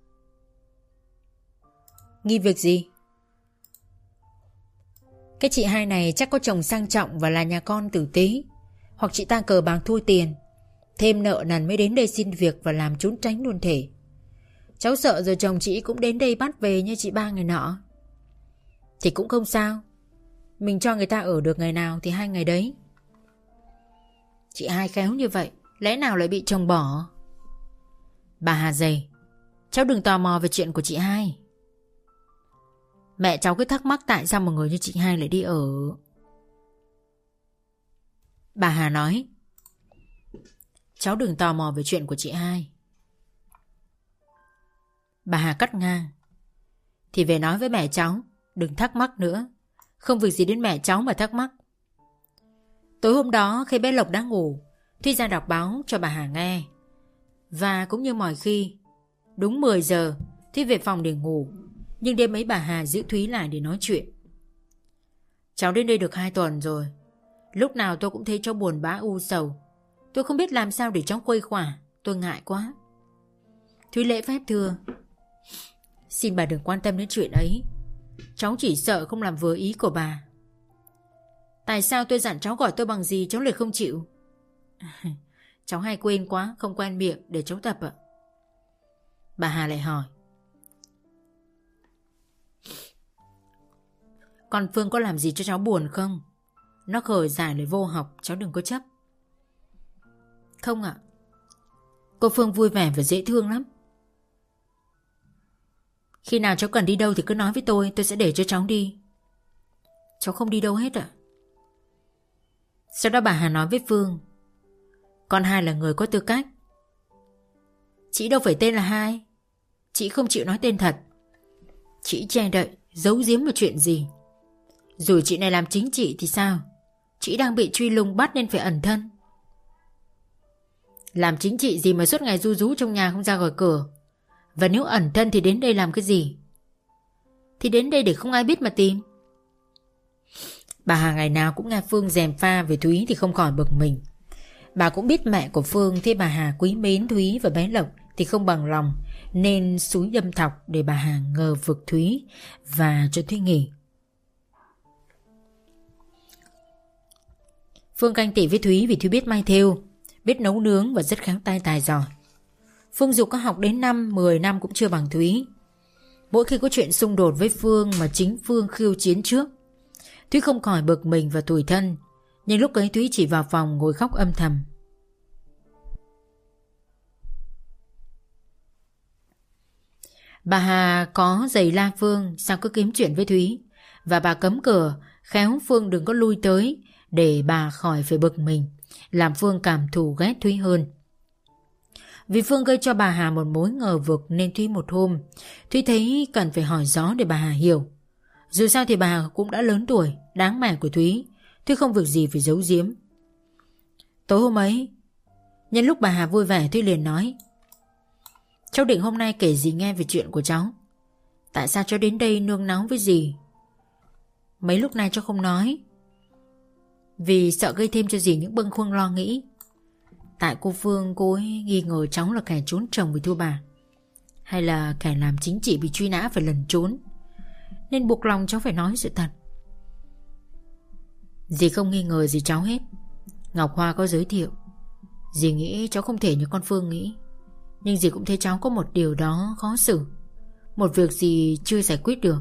Nghi việc gì? Cái chị hai này chắc có chồng sang trọng và là nhà con tử tế, hoặc chị ta cờ bạc thua tiền, thêm nợ nần mới đến đây xin việc và làm trốn tránh luôn thể. Cháu sợ rồi chồng chị cũng đến đây bắt về như chị ba ngày nọ. Thì cũng không sao, mình cho người ta ở được ngày nào thì hai ngày đấy. Chị hai khéo như vậy, lẽ nào lại bị chồng bỏ? Bà Hà dày, cháu đừng tò mò về chuyện của chị hai. Mẹ cháu cứ thắc mắc tại sao một người như chị hai lại đi ở. Bà Hà nói, cháu đừng tò mò về chuyện của chị hai. Bà Hà cắt ngang, thì về nói với mẹ cháu, đừng thắc mắc nữa. Không việc gì đến mẹ cháu mà thắc mắc. Tối hôm đó khi bé Lộc đã ngủ, Thúy ra đọc báo cho bà Hà nghe. Và cũng như mọi khi, đúng mười giờ Thúy về phòng để ngủ. Nhưng đêm ấy bà Hà giữ Thúy lại để nói chuyện. Cháu đến đây được hai tuần rồi. Lúc nào tôi cũng thấy cháu buồn bã u sầu. Tôi không biết làm sao để cháu khuây khỏa. Tôi ngại quá. Thúy lễ phép thưa, xin bà đừng quan tâm đến chuyện ấy. Cháu chỉ sợ không làm vừa ý của bà. Tại sao tôi dặn cháu gọi tôi bằng gì cháu lại không chịu? Cháu hay quên quá, không quen miệng, để cháu tập ạ. Bà Hà lại hỏi, con Phương có làm gì cho cháu buồn không? Nó khởi giải lời vô học, cháu đừng có chấp. Không ạ. Cô Phương vui vẻ và dễ thương lắm. Khi nào cháu cần đi đâu thì cứ nói với tôi, tôi sẽ để cho cháu đi. Cháu không đi đâu hết ạ. Sau đó bà Hà nói với Phương, con Hai là người có tư cách. Chị đâu phải tên là Hai. Chị không chịu nói tên thật. Chị che đậy, giấu giếm một chuyện gì. Rồi chị này làm chính trị thì sao? Chị đang bị truy lùng bắt nên phải ẩn thân. Làm chính trị gì mà suốt ngày ru rú trong nhà không ra khỏi cửa? Và nếu ẩn thân thì đến đây làm cái gì? Thì đến đây để không ai biết mà tìm. Bà Hà ngày nào cũng nghe Phương gièm pha về Thúy thì không khỏi bực mình. Bà cũng biết mẹ của Phương, thế bà Hà quý mến Thúy và bé Lộc thì không bằng lòng, nên xúi đâm thọc để bà Hà ngờ vực Thúy và cho Thúy nghỉ. Phương canh tị với Thúy vì Thúy biết may thêu, biết nấu nướng và rất khéo tay tài giỏi. Phương dù có học đến năm, mười năm cũng chưa bằng Thúy. Mỗi khi có chuyện xung đột với Phương mà chính Phương khiêu chiến trước, Thúy không khỏi bực mình và tủi thân. Nhưng lúc ấy Thúy chỉ vào phòng ngồi khóc âm thầm. Bà Hà có giày la Phương sao cứ kiếm chuyện với Thúy, và bà cấm cửa khéo Phương đừng có lui tới để bà khỏi phải bực mình, làm Phương cảm thù ghét Thúy hơn. Vì Phương gây cho bà Hà một mối ngờ vực nên Thúy một hôm Thúy thấy cần phải hỏi rõ để bà Hà hiểu. Dù sao thì bà Hà cũng đã lớn tuổi, đáng mẹ của Thúy, Thúy không việc gì phải giấu giếm. Tối hôm ấy, Nhân lúc bà Hà vui vẻ, Thúy liền nói: cháu định hôm nay kể dì nghe về chuyện của cháu. Tại sao cháu đến đây nương náu với dì? Mấy lúc nay cháu không nói vì sợ gây thêm cho dì những bâng khuâng lo nghĩ. Tại cô Phương, cô ấy nghi ngờ cháu là kẻ trốn chồng với thua bà, hay là kẻ làm chính trị bị truy nã phải lẩn trốn, nên buộc lòng cháu phải nói sự thật. Dì không nghi ngờ gì cháu hết. Ngọc Hoa có giới thiệu. Dì nghĩ cháu không thể như con Phương nghĩ, nhưng dì cũng thấy cháu có một điều đó khó xử, một việc dì chưa giải quyết được.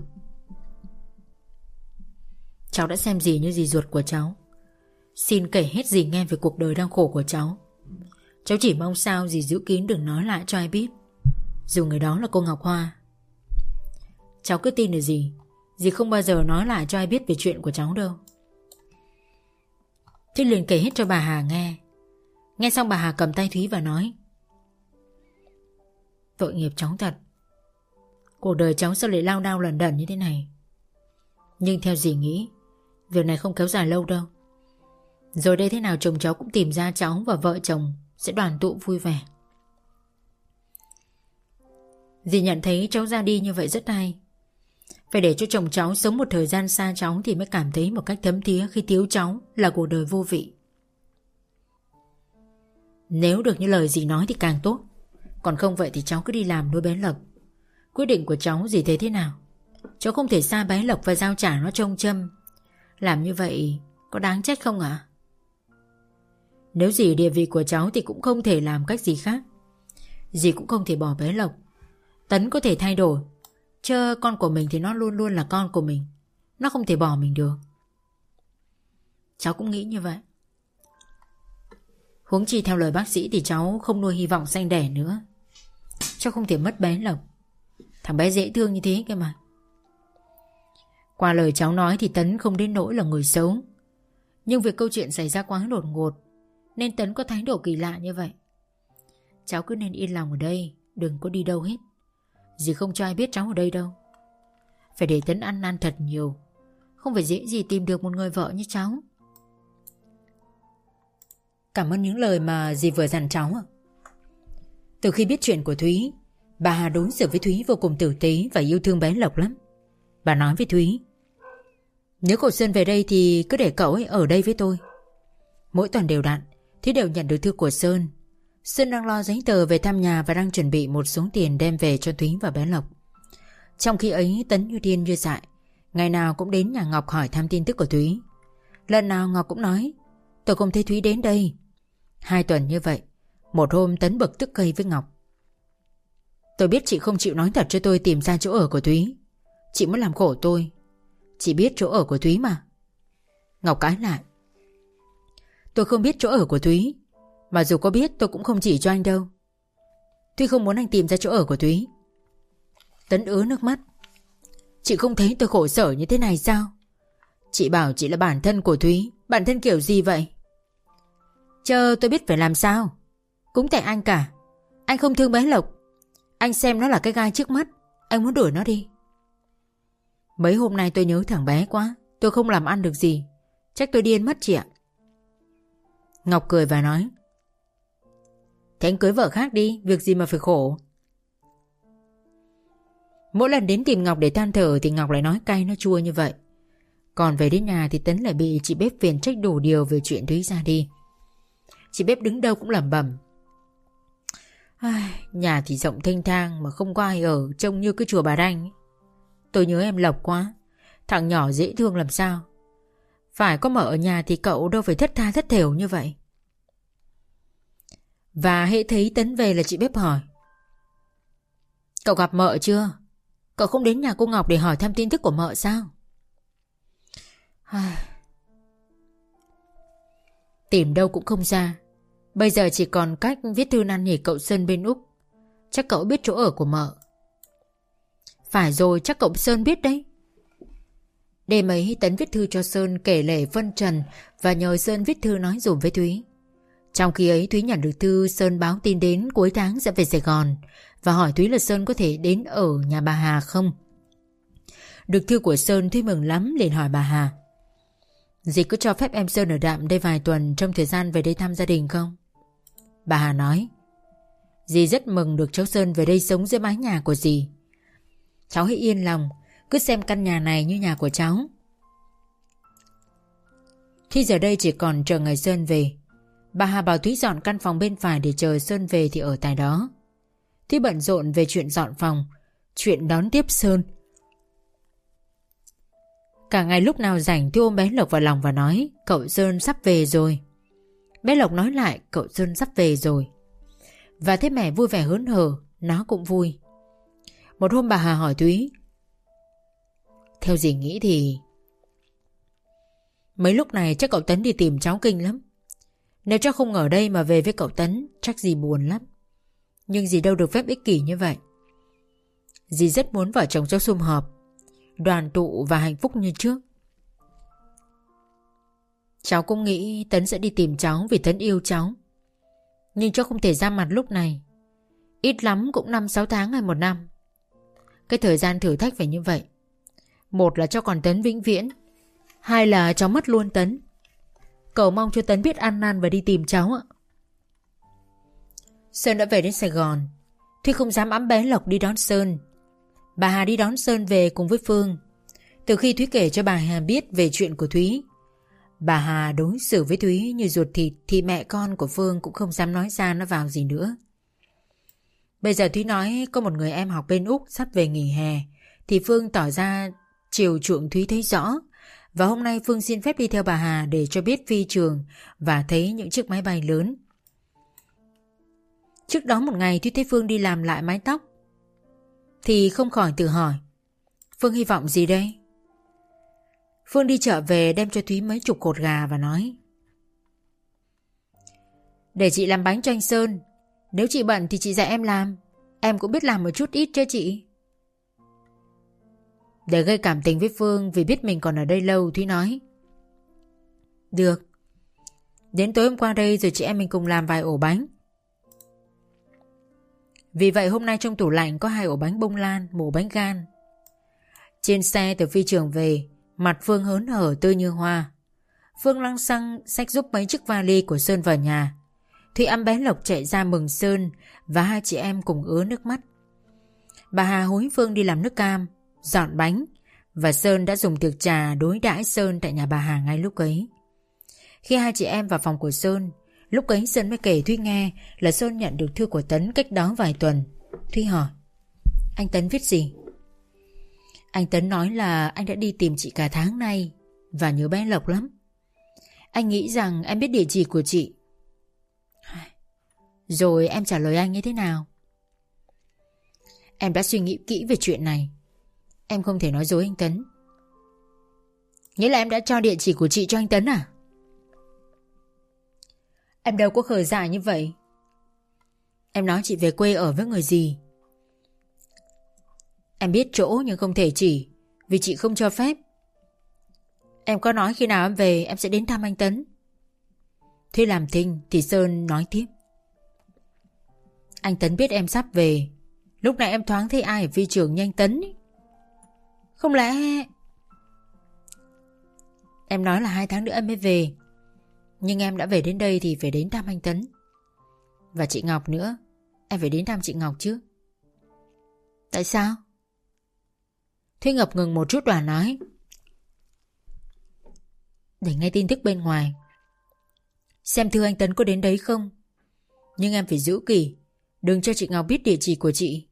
Cháu đã xem dì như dì ruột của cháu. Xin kể hết dì nghe về cuộc đời đau khổ của cháu. Cháu chỉ mong sao dì giữ kín, đừng nói lại cho ai biết, dù người đó là cô Ngọc Hoa. Cháu cứ tin là dì Dì không bao giờ nói lại cho ai biết về chuyện của cháu đâu. Thúy liền kể hết cho bà Hà nghe. Nghe xong bà Hà cầm tay Thúy và nói: tội nghiệp cháu thật. Cuộc đời cháu sao lại lao đao lẩn đẩn như thế này. Nhưng theo dì nghĩ, việc này không kéo dài lâu đâu. Rồi đây thế nào chồng cháu cũng tìm ra cháu, và vợ chồng sẽ đoàn tụ vui vẻ. Dì nhận thấy cháu ra đi như vậy rất hay. Phải để cho chồng cháu sống một thời gian xa cháu thì mới cảm thấy một cách thấm thía khi thiếu cháu là cuộc đời vô vị. Nếu được như lời dì nói thì càng tốt. Còn không vậy thì cháu cứ đi làm nuôi bé Lộc. Quyết định của cháu dì thấy thế nào? Cháu không thể xa bé Lộc và giao trả nó trông châm. Làm như vậy có đáng trách không ạ? Nếu dì địa vị của cháu thì cũng không thể làm cách gì khác. Dì cũng không thể bỏ bé Lộc. Tấn có thể thay đổi, chứ con của mình thì nó luôn luôn là con của mình. Nó không thể bỏ mình được. Cháu cũng nghĩ như vậy. Huống chi theo lời bác sĩ thì cháu không nuôi hy vọng sanh đẻ nữa. Cháu không thể mất bé Lộc. Thằng bé dễ thương như thế cơ mà. Qua lời cháu nói thì Tấn không đến nỗi là người xấu, nhưng việc câu chuyện xảy ra quá đột ngột nên Tấn có thái độ kỳ lạ như vậy. Cháu cứ nên yên lòng ở đây, đừng có đi đâu hết. Dì không cho ai biết cháu ở đây đâu. Phải để Tấn ăn năn thật nhiều. Không phải dễ gì tìm được một người vợ như cháu. Cảm ơn những lời mà dì vừa dặn cháu ạ. Từ khi biết chuyện của Thúy, bà Hà đối xử với Thúy vô cùng tử tế và yêu thương bé Lộc lắm. Bà nói với Thúy: nếu cậu Sơn về đây thì cứ để cậu ấy ở đây với tôi. Mỗi tuần đều đặn, Thúy đều nhận được thư của Sơn. Sơn đang lo giấy tờ về thăm nhà và đang chuẩn bị một số tiền đem về cho Thúy và bé Lộc. Trong khi ấy, Tấn như điên như dại, ngày nào cũng đến nhà Ngọc hỏi thăm tin tức của Thúy. Lần nào Ngọc cũng nói: tôi không thấy Thúy đến đây. Hai tuần như vậy, một hôm Tấn bực tức gây với Ngọc: tôi biết chị không chịu nói thật cho tôi tìm ra chỗ ở của Thúy. Chị muốn làm khổ tôi. Chị biết chỗ ở của Thúy mà. Ngọc cãi lại: tôi không biết chỗ ở của Thúy. Mà dù có biết tôi cũng không chỉ cho anh đâu. Thúy không muốn anh tìm ra chỗ ở của Thúy. Tấn ứa nước mắt: chị không thấy tôi khổ sở như thế này sao? Chị bảo chị là bản thân của Thúy. Bản thân kiểu gì vậy? Chờ tôi biết phải làm sao. Cũng tại anh cả. Anh không thương bé Lộc. Anh xem nó là cái gai trước mắt. Anh muốn đuổi nó đi. Mấy hôm nay tôi nhớ thằng bé quá. Tôi không làm ăn được gì. Chắc tôi điên mất chị ạ. Ngọc cười và nói: thế anh cưới vợ khác đi. Việc gì mà phải khổ. Mỗi lần đến tìm Ngọc để than thở thì Ngọc lại nói cay nó chua như vậy. Còn về đến nhà thì Tấn lại bị chị bếp phiền trách đủ điều về chuyện Thúy ra đi. Chị bếp đứng đâu cũng lẩm bẩm: nhà thì rộng thênh thang mà không có ai ở, trông như cái chùa Bà Đanh. Tôi nhớ em Lộc quá. Thằng nhỏ dễ thương làm sao. Phải có mợ ở nhà thì cậu đâu phải thất tha thất thểu như vậy. Và hễ thấy Tấn về là chị bếp hỏi: cậu gặp mợ chưa? Cậu không đến nhà cô Ngọc để hỏi thăm tin tức của mợ sao? Tìm đâu cũng không ra. Bây giờ chỉ còn cách viết thư năn nỉ cậu Sơn bên Úc. Chắc cậu biết chỗ ở của mợ. Phải rồi, chắc cậu Sơn biết đấy. Đêm ấy Tấn viết thư cho Sơn kể lể phân trần và nhờ Sơn viết thư nói dùm với Thúy. Trong khi ấy Thúy nhận được thư Sơn báo tin đến cuối tháng sẽ về Sài Gòn và hỏi Thúy là Sơn có thể đến ở nhà bà Hà không. Được thư của Sơn, Thúy mừng lắm liền hỏi bà Hà: dì cứ cho phép em Sơn ở đạm đây vài tuần trong thời gian về đây thăm gia đình không? Bà Hà nói: Dì rất mừng được cháu Sơn về đây sống dưới mái nhà của dì. Cháu hãy yên lòng, cứ xem căn nhà này như nhà của cháu. Khi giờ đây chỉ còn chờ ngày Sơn về, bà Hà bảo Thúy dọn căn phòng bên phải để chờ Sơn về thì ở tại đó. Thúy bận rộn về chuyện dọn phòng, chuyện đón tiếp Sơn. Cả ngày lúc nào rảnh Thúy ôm bé Lộc vào lòng và nói: Cậu Sơn sắp về rồi. Bé Lộc nói lại: Cậu Sơn sắp về rồi. Và thấy mẹ vui vẻ hớn hở, nó cũng vui. Một hôm bà Hà hỏi Thúy: Theo dì nghĩ thì mấy lúc này chắc cậu Tấn đi tìm cháu kinh lắm. Nếu cháu không ở đây mà về với cậu Tấn, chắc dì buồn lắm. Nhưng dì đâu được phép ích kỷ như vậy. Dì rất muốn vợ chồng cháu sum họp, đoàn tụ và hạnh phúc như trước. Cháu cũng nghĩ Tấn sẽ đi tìm cháu vì Tấn yêu cháu. Nhưng cháu không thể ra mặt lúc này. Ít lắm cũng năm sáu tháng hay một năm. Cái thời gian thử thách phải như vậy. Một là cho còn Tấn vĩnh viễn, hai là cháu mất luôn Tấn. Cầu mong cho Tấn biết ăn năn và đi tìm cháu ạ. Sơn đã về đến Sài Gòn. Thúy không dám ẵm bé Lộc đi đón Sơn. Bà Hà đi đón Sơn về cùng với Phương. Từ khi Thúy kể cho bà Hà biết về chuyện của Thúy, bà Hà đối xử với Thúy như ruột thịt, thì mẹ con của Phương cũng không dám nói ra nó vào gì nữa. Bây giờ Thúy nói có một người em học bên Úc sắp về nghỉ hè, thì Phương tỏ ra chiều chuộng Thúy thấy rõ. Và hôm nay Phương xin phép đi theo bà Hà để cho biết phi trường và thấy những chiếc máy bay lớn. Trước đó một ngày Thúy thấy Phương đi làm lại mái tóc, thì không khỏi tự hỏi: Phương hy vọng gì đây? Phương đi chợ về đem cho Thúy mấy chục cột gà và nói: Để chị làm bánh cho anh Sơn. Nếu chị bận thì chị dạy em làm. Em cũng biết làm một chút ít cho chị. Để gây cảm tình với Phương vì biết mình còn ở đây lâu, Thúy nói: Được. Đến tối hôm qua đây rồi chị em mình cùng làm vài ổ bánh. Vì vậy hôm nay trong tủ lạnh có hai ổ bánh bông lan, một ổ bánh gan. Trên xe từ phi trường về, mặt Phương hớn hở tươi như hoa. Phương lăng xăng xách giúp mấy chiếc vali của Sơn vào nhà. Thúy ẵm bé Lộc chạy ra mừng Sơn, và hai chị em cùng ứa nước mắt. Bà Hà hối Phương đi làm nước cam, dọn bánh, và Sơn đã dùng tiệc trà đối đãi Sơn tại nhà bà Hà ngay lúc ấy. Khi hai chị em vào phòng của Sơn, lúc ấy Sơn mới kể Thúy nghe là Sơn nhận được thư của Tấn cách đó vài tuần. Thúy hỏi: Anh Tấn viết gì? Anh Tấn nói là anh đã đi tìm chị cả tháng nay và nhớ bé Lộc lắm. Anh nghĩ rằng em biết địa chỉ của chị. Rồi em trả lời anh như thế nào? Em đã suy nghĩ kỹ về chuyện này. Em không thể nói dối anh Tấn. Nghĩa là em đã cho địa chỉ của chị cho anh Tấn à? Em đâu có khờ dại như vậy. Em nói chị về quê ở với người gì. Em biết chỗ nhưng không thể chỉ, vì chị không cho phép. Em có nói khi nào em về em sẽ đến thăm anh Tấn. Thế làm thinh thì Sơn nói tiếp: Anh Tấn biết em sắp về. Lúc này em thoáng thấy ai ở phi trường như anh Tấn ấy. Không lẽ... Em nói là hai tháng nữa em mới về, nhưng em đã về đến đây thì phải đến thăm anh Tấn. Và chị Ngọc nữa. Em phải đến thăm chị Ngọc chứ. Tại sao? Thúy ngập ngừng một chút và nói: Để nghe tin tức bên ngoài, xem thưa anh Tấn có đến đấy không. Nhưng em phải giữ kỹ, đừng cho chị Ngọc biết địa chỉ của chị.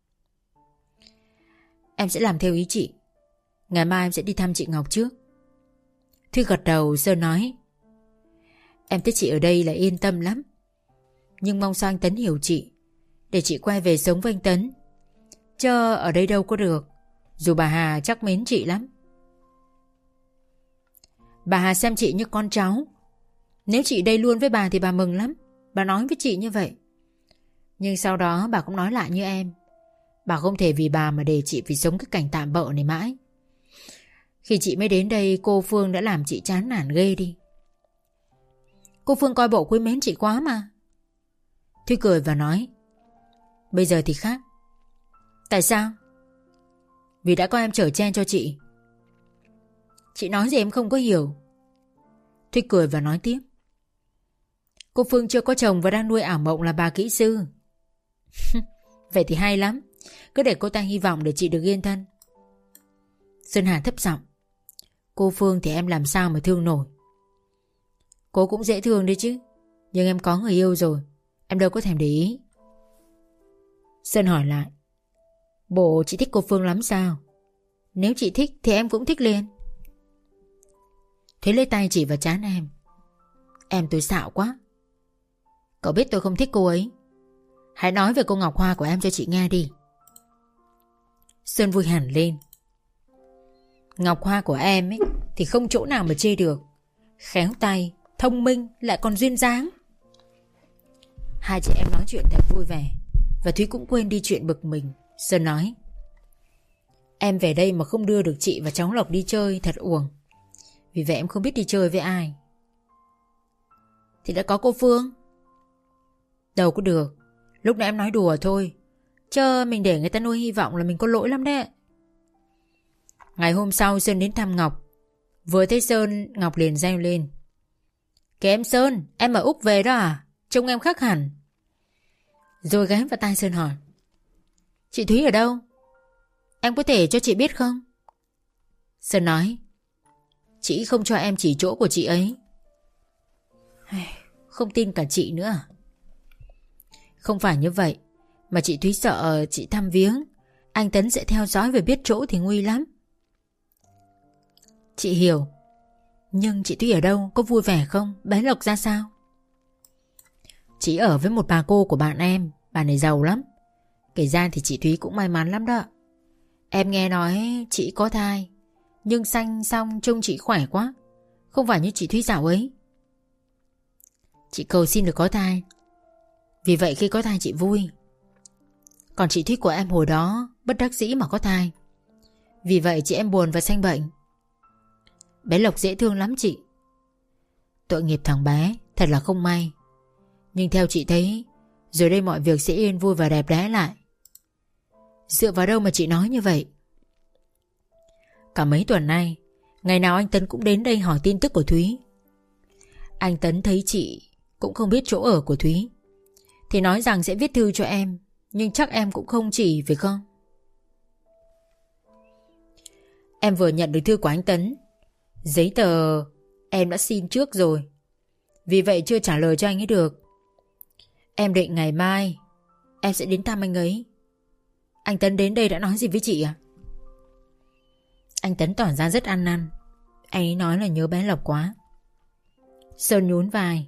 Em sẽ làm theo ý chị. Ngày mai em sẽ đi thăm chị Ngọc trước. Thúy gật đầu. Sơn nói: Em thấy chị ở đây là yên tâm lắm. Nhưng mong sao anh Tấn hiểu chị, để chị quay về sống với anh Tấn. Chứ ở đây đâu có được. Dù bà Hà chắc mến chị lắm. Bà Hà xem chị như con cháu. Nếu chị đây luôn với bà thì bà mừng lắm. Bà nói với chị như vậy. Nhưng sau đó bà cũng nói lại như em. Bà không thể vì bà mà để chị phải sống cái cảnh tạm bợ này mãi. Khi chị mới đến đây, cô Phương đã làm chị chán nản ghê đi. Cô Phương coi bộ quý mến chị quá mà. Thúy cười và nói: Bây giờ thì khác. Tại sao? Vì đã có em chở che cho chị. Chị nói gì em không có hiểu. Thúy cười và nói tiếp: Cô Phương chưa có chồng và đang nuôi ảo mộng là bà kỹ sư. Vậy thì hay lắm. Cứ để cô ta hy vọng để chị được yên thân. Sơn Hà thấp giọng. Cô Phương thì em làm sao mà thương nổi. Cô cũng dễ thương đấy chứ. Nhưng em có người yêu rồi, em đâu có thèm để ý. Sơn hỏi lại. Bộ chị thích cô Phương lắm sao? Nếu chị thích thì em cũng thích liền. Thúy lấy tay chỉ vào trán em. Em tôi xạo quá. Cậu biết tôi không thích cô ấy. Hãy nói về cô Ngọc Hoa của em cho chị nghe đi. Sơn vui hẳn lên. Ngọc Hoa của em ấy thì không chỗ nào mà chê được. Khéo tay, thông minh, lại còn duyên dáng. Hai chị em nói chuyện thật vui vẻ, và Thúy cũng quên đi chuyện bực mình. Sơn nói. Em về đây mà không đưa được chị và cháu Lộc đi chơi thật uổng. Vì vậy em không biết đi chơi với ai. Thì đã có cô Phương. Đâu có được. Lúc nãy em nói đùa thôi. Chứ mình để người ta nuôi hy vọng là mình có lỗi lắm đấy. Ngày hôm sau Sơn đến thăm Ngọc. Vừa thấy Sơn, Ngọc liền reo lên. Kìa em Sơn, em ở Úc về đó à? Trông em khác hẳn. Rồi ghé vào tai Sơn hỏi. Chị Thúy ở đâu? Em có thể cho chị biết không? Sơn nói. Chị không cho em chỉ chỗ của chị ấy. Không tin cả chị nữa à? Không phải như vậy, mà chị Thúy sợ chị thăm viếng anh Tấn sẽ theo dõi và biết chỗ thì nguy lắm. Chị hiểu. Nhưng chị Thúy ở đâu, có vui vẻ không? Bé Lộc ra sao? Chị ở với một bà cô của bạn em. Bà này giàu lắm. Kể ra thì chị Thúy cũng may mắn lắm đó. Em nghe nói chị có thai, nhưng sanh xong trông chị khỏe quá. Không phải như chị Thúy dạo ấy. Chị cầu xin được có thai. Vì vậy khi có thai chị vui. Còn chị Thúy của em hồi đó bất đắc dĩ mà có thai. Vì vậy chị em buồn và sanh bệnh. Bé Lộc dễ thương lắm chị. Tội nghiệp thằng bé, thật là không may. Nhưng theo chị thấy, rồi đây mọi việc sẽ yên vui và đẹp đẽ lại. Dựa vào đâu mà chị nói như vậy? Cả mấy tuần nay, ngày nào anh Tấn cũng đến đây hỏi tin tức của Thúy. Anh Tấn thấy chị cũng không biết chỗ ở của Thúy, thì nói rằng sẽ viết thư cho em. Nhưng chắc em cũng không chỉ, phải không? Em vừa nhận được thư của anh Tấn. Giấy tờ em đã xin trước rồi, vì vậy chưa trả lời cho anh ấy được. Em định ngày mai em sẽ đến thăm anh ấy. Anh Tấn đến đây đã nói gì với chị à? Anh Tấn tỏ ra rất ăn năn. Anh ấy nói là nhớ bé Lộc quá. Sơn nhún vai.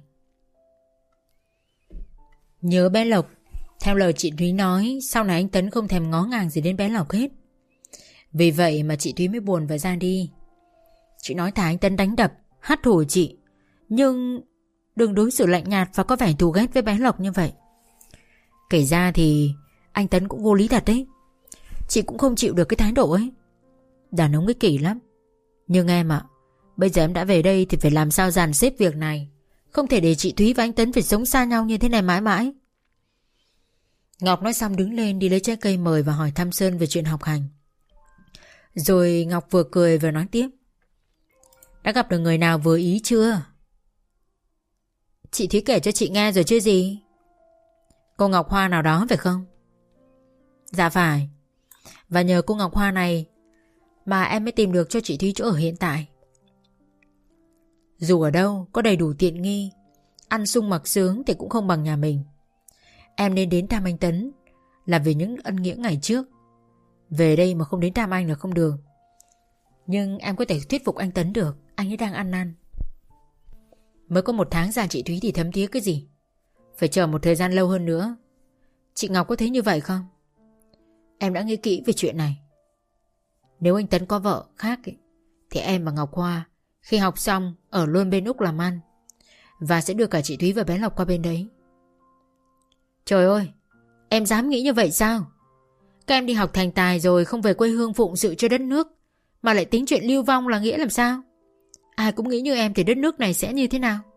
Nhớ bé Lộc. Theo lời chị Thúy nói, sau này anh Tấn không thèm ngó ngàng gì đến bé Lộc hết. Vì vậy mà chị Thúy mới buồn và ra đi. Chị nói thà anh Tấn đánh đập, hắt hủi chị, nhưng đừng đối xử lạnh nhạt và có vẻ thù ghét với bé Lộc như vậy. Kể ra thì anh Tấn cũng vô lý thật đấy. Chị cũng không chịu được cái thái độ ấy. Đàn ông ích kỷ lắm. Nhưng em ạ, bây giờ em đã về đây thì phải làm sao dàn xếp việc này. Không thể để chị Thúy và anh Tấn phải sống xa nhau như thế này mãi mãi. Ngọc nói xong đứng lên đi lấy trái cây mời và hỏi thăm Sơn về chuyện học hành. Rồi Ngọc vừa cười vừa nói tiếp. Đã gặp được người nào vừa ý chưa? Chị Thúy kể cho chị nghe rồi chứ gì. Cô Ngọc Hoa nào đó phải không? Dạ phải. Và nhờ cô Ngọc Hoa này mà em mới tìm được cho chị Thúy chỗ ở hiện tại. Dù ở đâu có đầy đủ tiện nghi, ăn sung mặc sướng thì cũng không bằng nhà mình. Em nên đến thăm anh Tấn là vì những ân nghĩa ngày trước. Về đây mà không đến thăm anh là không được. Nhưng em có thể thuyết phục anh Tấn được. Anh ấy đang ăn năn. Mới có một tháng già chị Thúy thì thấm thía cái gì. Phải chờ một thời gian lâu hơn nữa. Chị Ngọc có thấy như vậy không? Em đã nghĩ kỹ về chuyện này. Nếu anh Tấn có vợ khác ấy, thì em và Ngọc Hoa khi học xong ở luôn bên Úc làm ăn, và sẽ đưa cả chị Thúy và bé Lộc qua bên đấy. Trời ơi, em dám nghĩ như vậy sao? Các em đi học thành tài rồi không về quê hương phụng sự cho đất nước, mà lại tính chuyện lưu vong là nghĩa làm sao? Ai cũng nghĩ như em thì đất nước này sẽ như thế nào?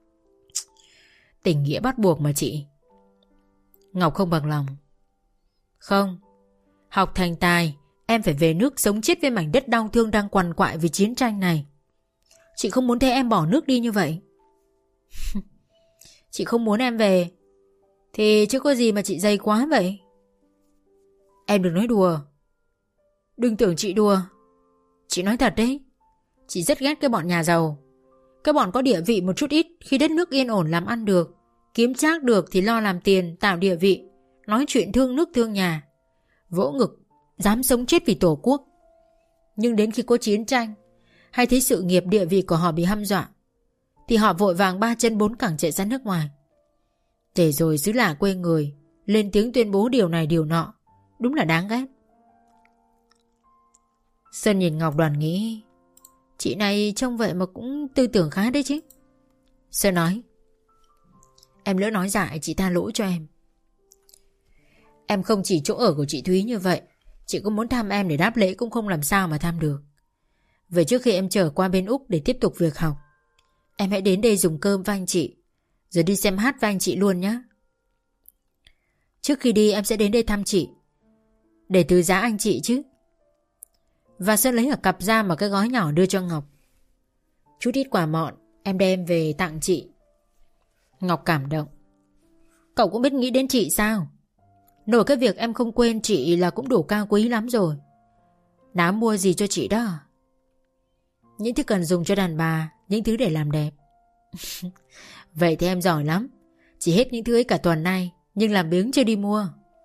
Tình nghĩa bắt buộc mà chị. Ngọc không bằng lòng. Không, học thành tài, em phải về nước sống chết với mảnh đất đau thương đang quằn quại vì chiến tranh này. Chị không muốn thấy em bỏ nước đi như vậy. Chị không muốn em về thì chứ có gì mà chị dày quá vậy. Em đừng nói đùa. Đừng tưởng chị đùa. Chị nói thật đấy. Chị rất ghét cái bọn nhà giàu. Cái bọn có địa vị một chút ít. Khi đất nước yên ổn làm ăn được, kiếm trác được thì lo làm tiền, tạo địa vị, nói chuyện thương nước thương nhà, vỗ ngực, dám sống chết vì tổ quốc. Nhưng đến khi có chiến tranh, hay thấy sự nghiệp địa vị của họ bị hăm dọa, thì họ vội vàng ba chân bốn cẳng chạy ra nước ngoài. Để rồi xứ lạ quê người lên tiếng tuyên bố điều này điều nọ. Đúng là đáng ghét. Sơn nhìn Ngọc Đoàn nghĩ, chị này trông vậy mà cũng tư tưởng khá đấy chứ. Sơn nói, em lỡ nói dại, chị tha lỗi cho em. Em không chỉ chỗ ở của chị Thúy như vậy. Chị cũng muốn thăm em để đáp lễ cũng không làm sao mà thăm được. Vậy trước khi em trở qua bên Úc để tiếp tục việc học, em hãy đến đây dùng cơm với anh chị, rồi đi xem hát với anh chị luôn nhé. Trước khi đi em sẽ đến đây thăm chị, để từ giá anh chị chứ. Và Sơn lấy ở cặp ra một cái gói nhỏ đưa cho Ngọc. Chút ít quà mọn em đem về tặng chị. Ngọc cảm động. Cậu cũng biết nghĩ đến chị sao? Nổi cái việc em không quên chị là cũng đủ cao quý lắm rồi. Nào mua gì cho chị đó? Những thứ cần dùng cho đàn bà, những thứ để làm đẹp. Vậy thì em giỏi lắm. Chỉ hết những thứ ấy cả tuần nay, nhưng làm biếng chưa đi mua.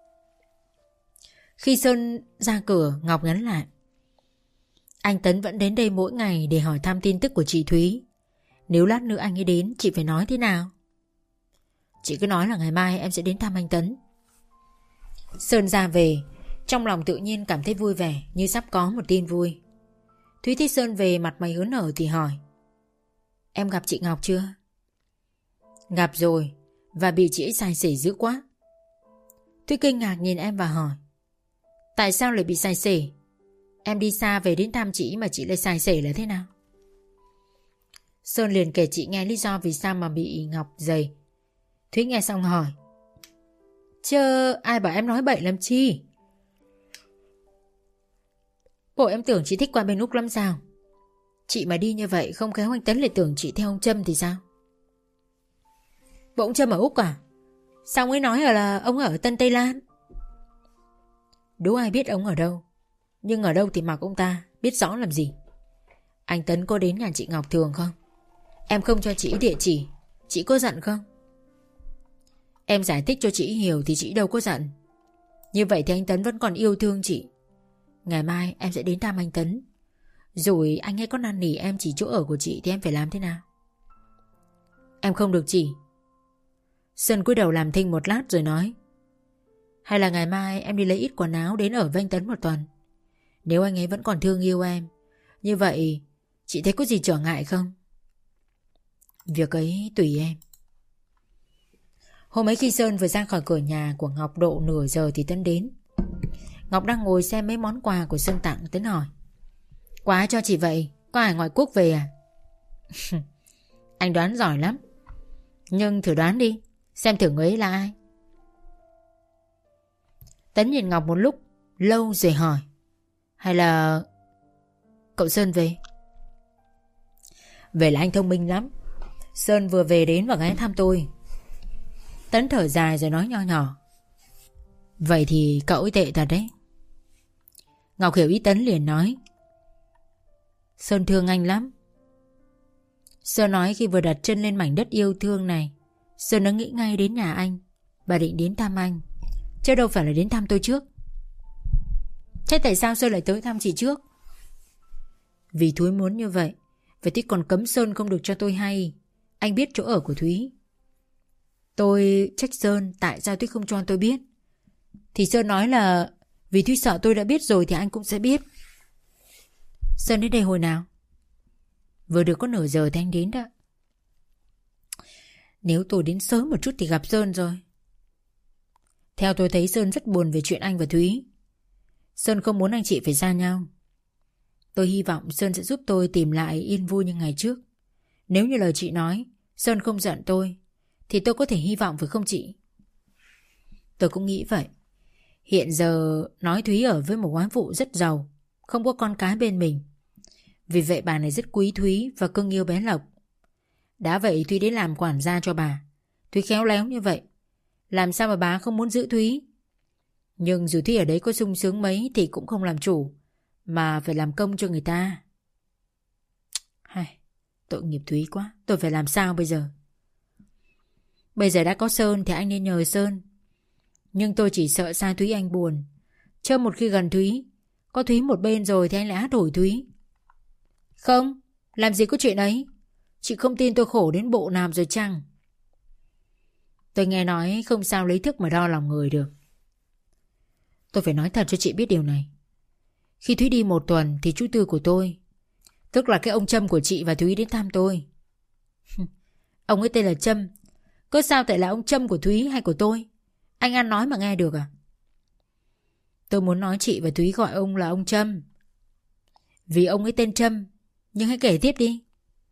Khi Sơn ra cửa, Ngọc nhắn lại, anh Tấn vẫn đến đây mỗi ngày để hỏi thăm tin tức của chị Thúy. Nếu lát nữa anh ấy đến, chị phải nói thế nào? Chị cứ nói là ngày mai em sẽ đến thăm anh Tấn. Sơn ra về, trong lòng tự nhiên cảm thấy vui vẻ, như sắp có một tin vui. Thúy thấy Sơn về mặt mày hớn hở thì hỏi, em gặp chị Ngọc chưa? Gặp rồi, và bị chị ấy sai sể dữ quá. Thúy kinh ngạc nhìn em và hỏi, tại sao lại bị sai sể? Em đi xa về đến thăm chị mà chị lại sai sể là thế nào? Sơn liền kể chị nghe lý do vì sao mà bị Ngọc giày. Thúy nghe xong hỏi, chơ ai bảo em nói bậy làm chi? Bộ em tưởng chị thích qua bên Úc lắm sao? Chị mà đi như vậy không khéo anh Tấn lại tưởng chị theo ông Trâm thì sao? Bộ ông Trâm ở Úc à? Sao ông ấy nói là ông ở Tân Tây Lan? Đố ai biết ông ở đâu. Nhưng ở đâu thì mặc ông ta, biết rõ làm gì. Anh Tấn có đến nhà chị Ngọc thường không? Em không cho chị địa chỉ, chị có giận không? Em giải thích cho chị hiểu thì chị đâu có giận. Như vậy thì anh Tấn vẫn còn yêu thương chị. Ngày mai em sẽ đến thăm anh Tấn. Rồi anh ấy có năn nỉ em chỉ chỗ ở của chị thì em phải làm thế nào? Em không được chỉ. Sơn cúi đầu làm thinh một lát rồi nói, hay là ngày mai em đi lấy ít quần áo đến ở với anh Tấn một tuần. Nếu anh ấy vẫn còn thương yêu em, như vậy chị thấy có gì trở ngại không? Việc ấy tùy em. Hôm ấy khi Sơn vừa ra khỏi cửa nhà của Ngọc độ nửa giờ thì Tấn đến. Ngọc đang ngồi xem mấy món quà của Sơn tặng. Tấn hỏi, quà ai cho chị vậy? Có ai ngoại quốc về à? Anh đoán giỏi lắm. Nhưng thử đoán đi, xem thử người ấy là ai. Tấn nhìn Ngọc một lúc lâu rồi hỏi, hay là cậu Sơn về? Về là anh thông minh lắm. Sơn vừa về đến và ghé thăm tôi. Tấn thở dài rồi nói nho nhỏ, vậy thì cậu ấy tệ thật đấy. Ngọc hiểu ý Tấn liền nói, Sơn thương anh lắm. Sơn nói khi vừa đặt chân lên mảnh đất yêu thương này, Sơn đã nghĩ ngay đến nhà anh. Bà định đến thăm anh, chứ đâu phải là đến thăm tôi trước. Thế tại sao Sơn lại tới thăm chị trước? Vì Thúy muốn như vậy. Vậy thì còn cấm Sơn không được cho tôi hay anh biết chỗ ở của Thúy. Tôi trách Sơn tại sao Thúy không cho tôi biết. Thì Sơn nói là vì Thúy sợ tôi đã biết rồi thì anh cũng sẽ biết. Sơn đến đây hồi nào? Vừa được có nửa giờ thì anh đến đó. Nếu tôi đến sớm một chút thì gặp Sơn rồi. Theo tôi thấy Sơn rất buồn về chuyện anh và Thúy. Sơn không muốn anh chị phải xa nhau. Tôi hy vọng Sơn sẽ giúp tôi tìm lại yên vui như ngày trước. Nếu như lời chị nói, Sơn không giận tôi, thì tôi có thể hy vọng phải không chị? Tôi cũng nghĩ vậy. Hiện giờ nói Thúy ở với một quán phụ rất giàu, không có con cái bên mình. Vì vậy bà này rất quý Thúy và cưng yêu bé Lộc. Đã vậy Thúy đến làm quản gia cho bà. Thúy khéo léo như vậy, làm sao mà bà không muốn giữ Thúy. Nhưng dù Thúy ở đấy có sung sướng mấy thì cũng không làm chủ, mà phải làm công cho người ta. Hay, tội nghiệp Thúy quá. Tôi phải làm sao bây giờ? Bây giờ đã có Sơn thì anh nên nhờ Sơn. Nhưng tôi chỉ sợ xa Thúy anh buồn. Chớ một khi gần Thúy, có Thúy một bên rồi thì anh lại hát hủi Thúy. Không, làm gì có chuyện ấy. Chị không tin tôi khổ đến bộ nào rồi chăng? Tôi nghe nói không sao lấy thức mà đo lòng người được. Tôi phải nói thật cho chị biết điều này. Khi Thúy đi một tuần thì chú Tư của tôi, tức là cái ông Trâm của chị và Thúy đến thăm tôi. Ông ấy tên là Trâm. Có sao tại là ông Trâm của Thúy hay của tôi? Anh ăn nói mà nghe được à? Tôi muốn nói chị và Thúy gọi ông là ông Trâm, vì ông ấy tên Trâm. Nhưng hãy kể tiếp đi.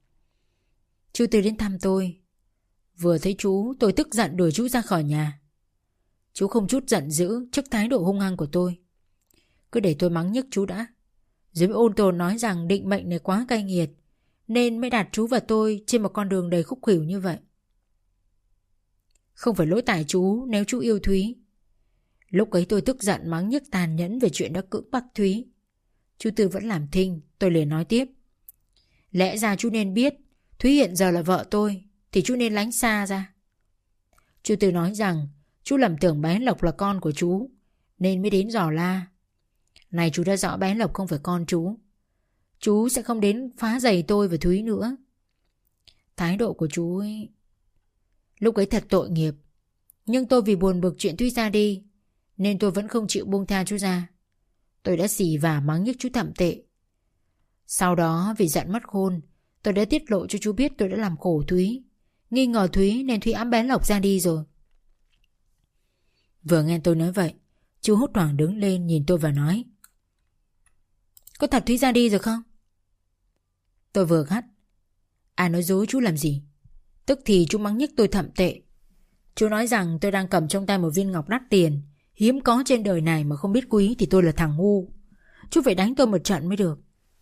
Chú Tư đến thăm tôi. Vừa thấy chú, tôi tức giận đuổi chú ra khỏi nhà. Chú không chút giận dữ trước thái độ hung hăng của tôi, cứ để tôi mắng nhức chú đã, rồi mới ôn tồn nói rằng định mệnh này quá cay nghiệt, nên mới đặt chú và tôi trên một con đường đầy khúc khuỷu như vậy. Không phải lỗi tại chú nếu chú yêu Thúy. Lúc ấy tôi tức giận mắng nhức tàn nhẫn về chuyện đã cưỡng bắt Thúy. Chú Tư vẫn làm thinh. Tôi liền nói tiếp. Lẽ ra chú nên biết Thúy hiện giờ là vợ tôi, thì chú nên lánh xa ra. Chú Tư nói rằng chú lầm tưởng bé Lộc là con của chú, nên mới đến dò la. Này chú đã rõ bé Lộc không phải con chú, chú sẽ không đến phá rầy tôi và Thúy nữa. Thái độ của chú ấy lúc ấy thật tội nghiệp. Nhưng tôi vì buồn bực chuyện Thúy ra đi, nên tôi vẫn không chịu buông tha chú ra. Tôi đã xì vả mắng nhức chú thậm tệ. Sau đó vì giận mất khôn, tôi đã tiết lộ cho chú biết tôi đã làm khổ Thúy, nghi ngờ Thúy nên Thúy ẵm bé Lộc ra đi rồi. Vừa nghe tôi nói vậy, chú hốt hoảng đứng lên nhìn tôi và nói. Có thật Thúy ra đi rồi không? Tôi vừa gắt. À, nói dối chú làm gì? Tức thì chú mắng nhức tôi thậm tệ. Chú nói rằng tôi đang cầm trong tay một viên ngọc đắt tiền, hiếm có trên đời này mà không biết quý thì tôi là thằng ngu. Chú phải đánh tôi một trận mới được.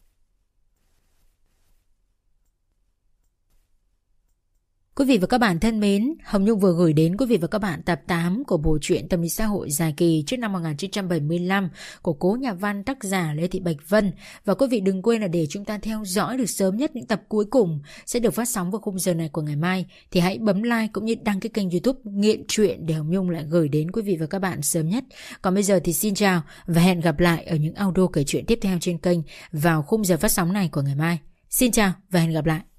Quý vị và các bạn thân mến, Hồng Nhung vừa gửi đến quý vị và các bạn tập tám của bộ truyện tâm lý xã hội dài kỳ trước năm một nghìn chín trăm bảy mươi lăm của cố nhà văn tác giả Lê Thị Bạch Vân. Và quý vị đừng quên là để chúng ta theo dõi được sớm nhất những tập cuối cùng sẽ được phát sóng vào khung giờ này của ngày mai, thì hãy bấm like cũng như đăng ký kênh YouTube Nghiện Truyện để Hồng Nhung lại gửi đến quý vị và các bạn sớm nhất. Còn bây giờ thì xin chào và hẹn gặp lại ở những audio kể chuyện tiếp theo trên kênh vào khung giờ phát sóng này của ngày mai. Xin chào và hẹn gặp lại.